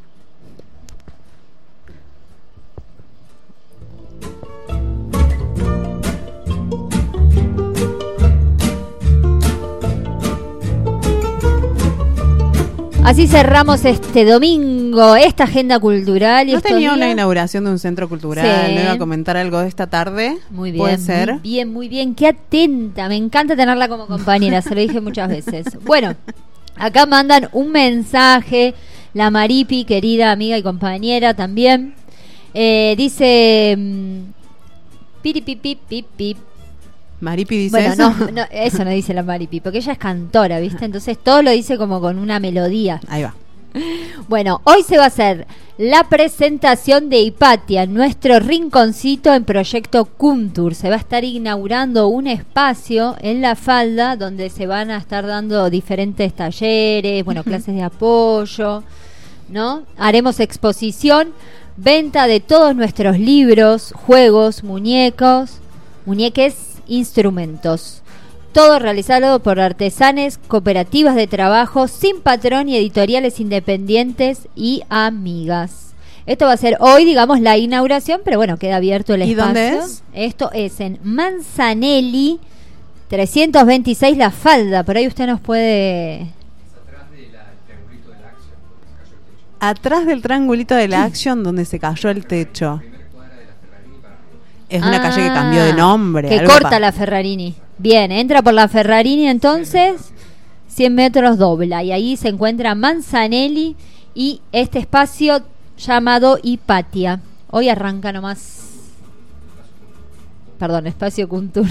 Así cerramos este domingo esta agenda cultural. Y ¿No estos tenía días? una inauguración de un centro cultural? Sí. ¿No iba a comentar algo de esta tarde? Muy bien, ¿Puede ser? muy bien, muy bien. Qué atenta. Me encanta tenerla como compañera, se lo dije muchas veces. Bueno, acá mandan un mensaje la Maripi, querida amiga y compañera también. Eh, dice... mm, Piripipi, pip, pip. Maripi dice Bueno, eso. no, no, eso no dice la Maripi, porque ella es cantora, ¿viste? Entonces todo lo dice como con una melodía. Ahí va. Bueno, hoy se va a hacer la presentación de Hipatia, nuestro rinconcito en Proyecto Cumtur. Se va a estar inaugurando un espacio en La Falda donde se van a estar dando diferentes talleres, bueno, clases de apoyo, ¿no? Haremos exposición, venta de todos nuestros libros, juegos, muñecos, muñeques, instrumentos. Todo realizado por artesanes, cooperativas de trabajo, sin patrón y editoriales independientes y amigas. Esto va a ser hoy, digamos, la inauguración, pero bueno, queda abierto el ¿Y espacio. dónde es? Esto es en Manzanelli, trescientos veintiséis La Falda. Por ahí usted nos puede... Atrás del triangulito de la Action donde se cayó el techo. Es una Ah, calle que cambió de nombre. Que algo corta pa- la Ferrarini. Bien, entra por la Ferrarini entonces, cien metros dobla. Y ahí se encuentra Manzanelli y este espacio llamado Hipatia. Hoy arranca nomás... Perdón, Espacio Cumtur.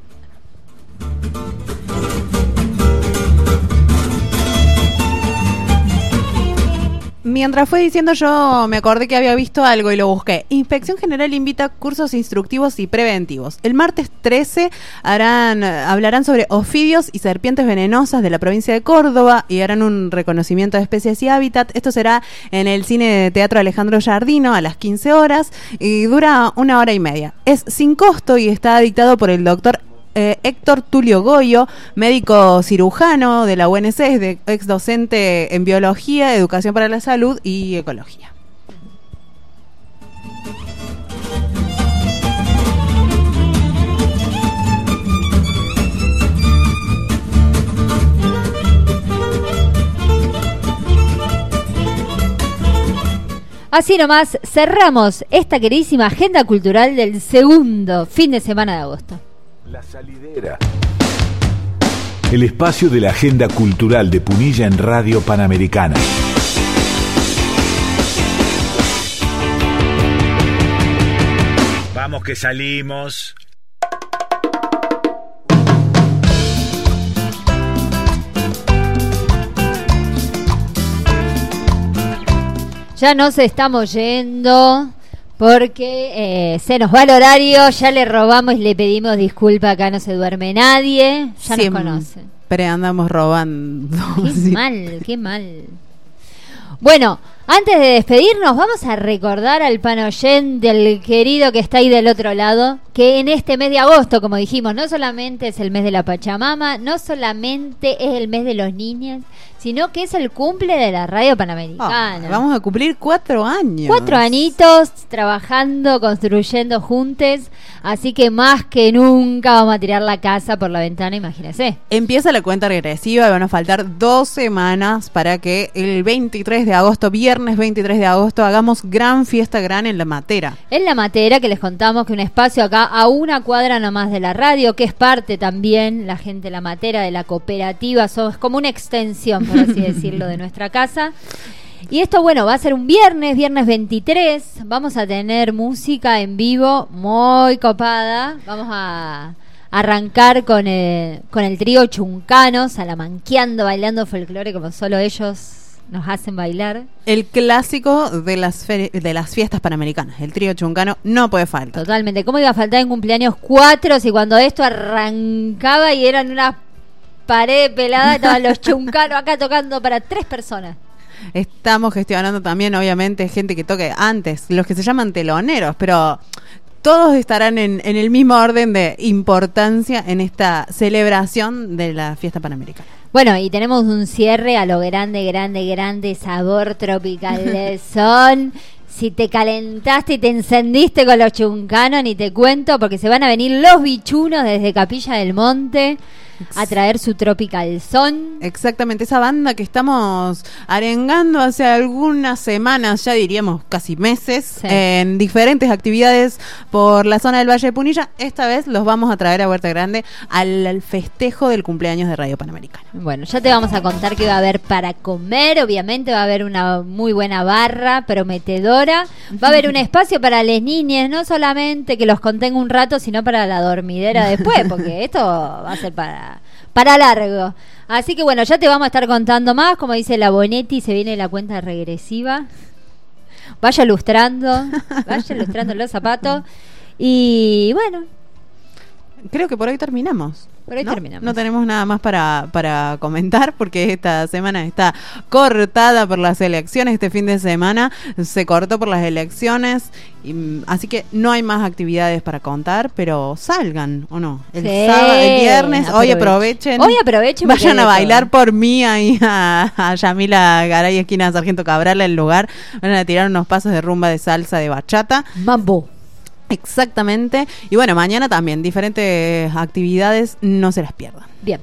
Mientras fue diciendo yo me acordé que había visto algo y lo busqué. Inspección General invita a cursos instructivos y preventivos. El martes trece harán, hablarán sobre ofidios y serpientes venenosas de la provincia de Córdoba y harán un reconocimiento de especies y hábitat. Esto será en el Cine de Teatro Alejandro Jardino a las quince horas y dura una hora y media. Es sin costo y está dictado por el doctor Eh, Héctor Tulio Goyo, médico cirujano de la U N C, es de, ex docente en biología, educación para la salud y ecología. Así nomás cerramos esta queridísima agenda cultural del segundo fin de semana de agosto. La Salidera. El espacio de la agenda cultural de Punilla en Radio Panamericana. Vamos que salimos. Ya nos estamos yendo porque eh, se nos va el horario, ya le robamos y le pedimos disculpas, acá no se duerme nadie, ya Siempre nos conocen. Pero andamos robando. Qué Sí. mal, qué mal. Bueno, antes de despedirnos, vamos a recordar al panoyén del querido que está ahí del otro lado, que en este mes de agosto, como dijimos, no solamente es el mes de la Pachamama, no solamente es el mes de los niños, sino que es el cumple de la Radio Panamericana. Oh, vamos a cumplir cuatro años. Cuatro añitos trabajando, construyendo juntos, así que más que nunca vamos a tirar la casa por la ventana, imagínense. Empieza la cuenta regresiva y van a faltar dos semanas para que el veintitrés de agosto, viernes veintitrés de agosto, hagamos gran fiesta gran en La Matera. En La Matera, que les contamos que un espacio acá a una cuadra nomás de la radio, que es parte también, la gente de La Matera, de la cooperativa, somos como una extensión, por así decirlo, de nuestra casa. Y esto, bueno, va a ser un viernes, viernes veintitrés, vamos a tener música en vivo muy copada, vamos a arrancar con el, con el trío Chuncanos, salamanqueando, bailando folclore como solo ellos nos hacen bailar. El clásico de las fe- de las fiestas panamericanas, el trío Chuncano no puede faltar. Totalmente, ¿cómo iba a faltar en cumpleaños cuatro si cuando esto arrancaba y eran unas paredes peladas, estaban los Chuncanos acá tocando para tres personas? Estamos gestionando también, obviamente, gente que toque antes, los que se llaman teloneros, pero todos estarán en, en el mismo orden de importancia en esta celebración de la fiesta panamericana. Bueno, y tenemos un cierre a lo grande, grande, grande, sabor tropical de son. Si te calentaste y te encendiste con los Chuncanos, ni te cuento, porque se van a venir los bichunos desde Capilla del Monte a traer su tropical son. Exactamente, esa banda que estamos arengando hace algunas semanas, ya diríamos casi meses, Sí. en diferentes actividades por la zona del Valle de Punilla. Esta vez los vamos a traer a Huerta Grande al, al festejo del cumpleaños de Radio Panamericana. Bueno, ya te vamos a contar que va a haber para comer, obviamente va a haber una muy buena barra prometedora, va a haber un espacio para las niñas, no solamente que los contenga un rato, sino para la dormidera después, porque esto va a ser para para largo. Así que bueno, ya te vamos a estar contando más, como dice la Bonetti, se viene la cuenta regresiva. Vaya lustrando, vaya lustrando los zapatos y bueno, creo que por hoy terminamos. Por hoy ¿no? terminamos. No tenemos nada más para, para comentar porque esta semana está cortada por las elecciones. Este fin de semana se cortó por las elecciones. Y, mm, así que no hay más actividades para contar, pero salgan, ¿o no? El Sí, sábado, el viernes, hoy aprovechen. aprovechen. Hoy aprovechen porque Vayan hay a de bailar todo. por mí ahí a, a Yamila Garay, esquina de Sargento Cabral, el lugar. Van a tirar unos pasos de rumba, de salsa, de bachata. Mambo. Exactamente. Y bueno, mañana también diferentes actividades, no se las pierdan. Bien.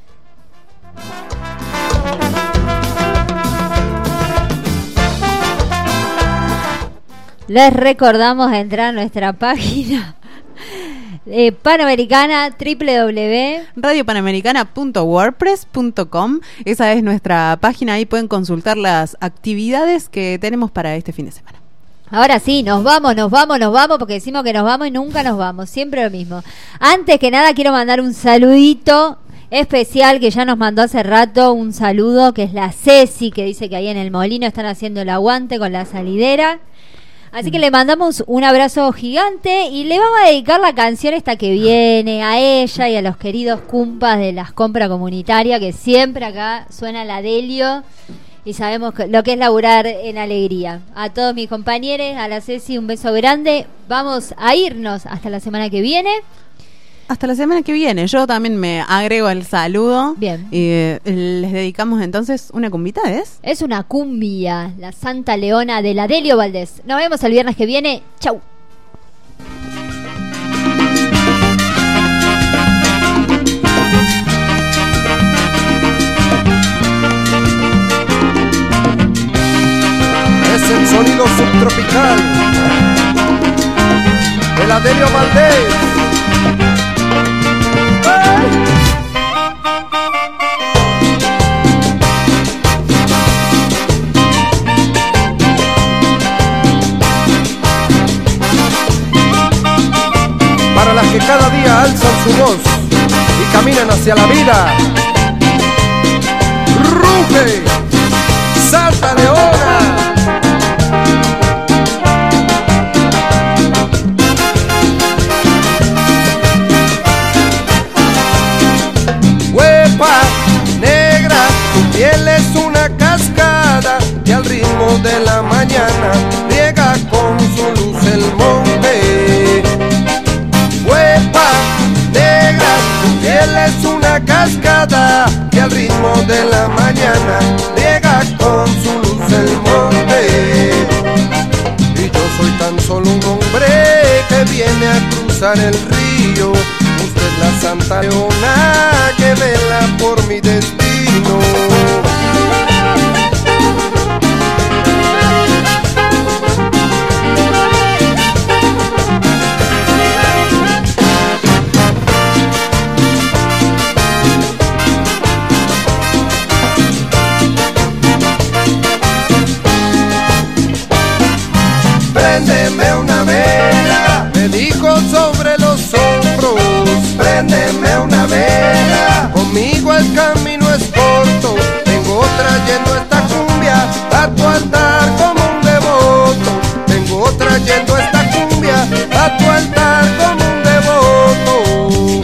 Les recordamos entrar a nuestra página eh, panamericana, doble u doble u doble u radio panamericana punto wordpress punto com. Esa es nuestra página, ahí pueden consultar las actividades que tenemos para este fin de semana. Ahora sí, nos vamos, nos vamos, nos vamos, porque decimos que nos vamos y nunca nos vamos, siempre lo mismo. Antes que nada quiero mandar un saludito especial que ya nos mandó hace rato, un saludo, que es la Ceci, que dice que ahí en el molino están haciendo el aguante con la salidera. Así que le mandamos un abrazo gigante y le vamos a dedicar la canción esta que viene a ella y a los queridos cumpas de las compras comunitarias, que siempre acá suena la Delio. Y sabemos que, lo que es laburar en alegría. A todos mis compañeros, a la Ceci, un beso grande. Vamos a irnos hasta la semana que viene. Hasta la semana que viene. Yo también me agrego el saludo. Bien. Y eh, les dedicamos entonces una cumbita, ¿es? Es una cumbia, la Santa Leona de la Delio Valdés. Nos vemos el viernes que viene. Chau. Es el sonido subtropical, el Adelio Valdés. Para las que cada día alzan su voz y caminan hacia la vida, ruge Santa Leona. Huepa negra, tu piel es una cascada y al ritmo de la mañana riega con su luz el monte. Huepa negra, tu piel es una cascada que al ritmo de la mañana riega con su luz el monte. Y yo soy tan solo un hombre que viene a cruzar el río. Usted es la Santa Leona que vela por mi destino. Préndeme una vela, me dijo sobre los hombros. Préndeme una vela, conmigo el camino es corto. Vengo trayendo esta cumbia a tu altar como un devoto. Vengo trayendo esta cumbia a tu altar como un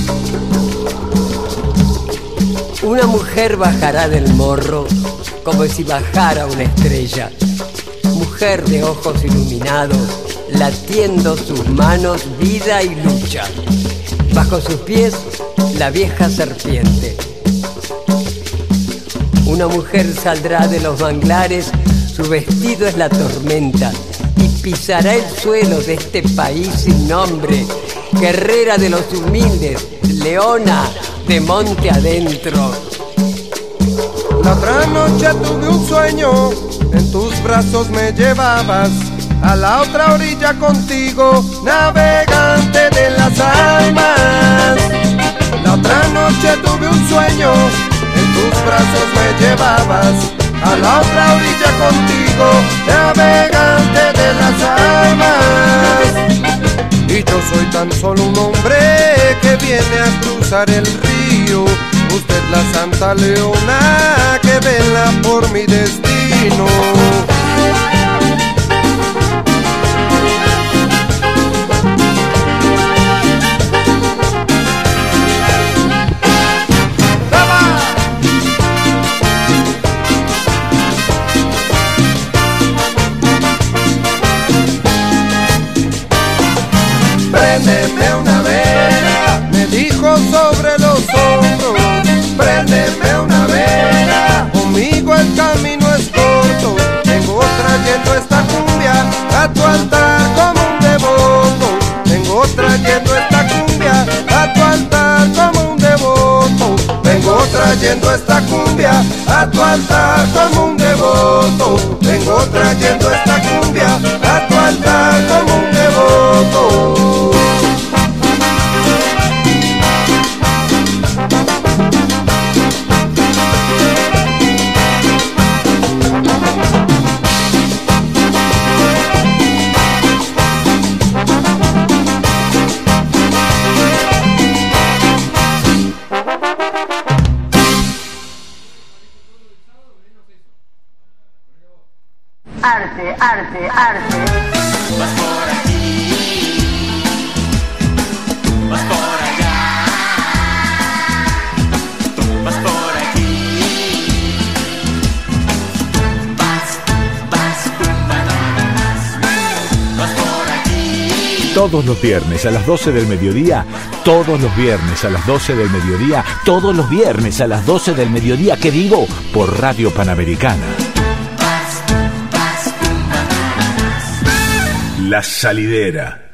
devoto. Una mujer bajará del morro como si bajara una estrella. Mujer de ojos iluminados, latiendo sus manos vida y lucha. Bajo sus pies, la vieja serpiente. Una mujer saldrá de los manglares, su vestido es la tormenta, y pisará el suelo de este país sin nombre. Guerrera de los humildes, leona de monte adentro. La otra noche tuve un sueño, en tus brazos me llevabas a la otra orilla contigo, navegante de las almas. La otra noche tuve un sueño, en tus brazos me llevabas a la otra orilla contigo, navegante de las almas. Y yo soy tan solo un hombre que viene a cruzar el río. Usted la Santa Leona que vela por mi destino. Préndeme una vela, me dijo sobre los hombros. Préndeme una vela, conmigo el camino es corto. Vengo trayendo esta cumbia a tu altar como un devoto. Vengo trayendo esta cumbia a tu altar como un devoto. Vengo trayendo esta cumbia a tu altar como un devoto. Vengo trayendo esta cumbia a tu altar como un devoto. Arte, arte, arte. Vas por aquí, vas por allá, vas por aquí, vas, vas, vas por aquí. Todos los viernes a las doce del mediodía, todos los viernes a las doce del mediodía, todos los viernes a las doce del mediodía, ¿qué digo? Por Radio Panamericana. La Salidera.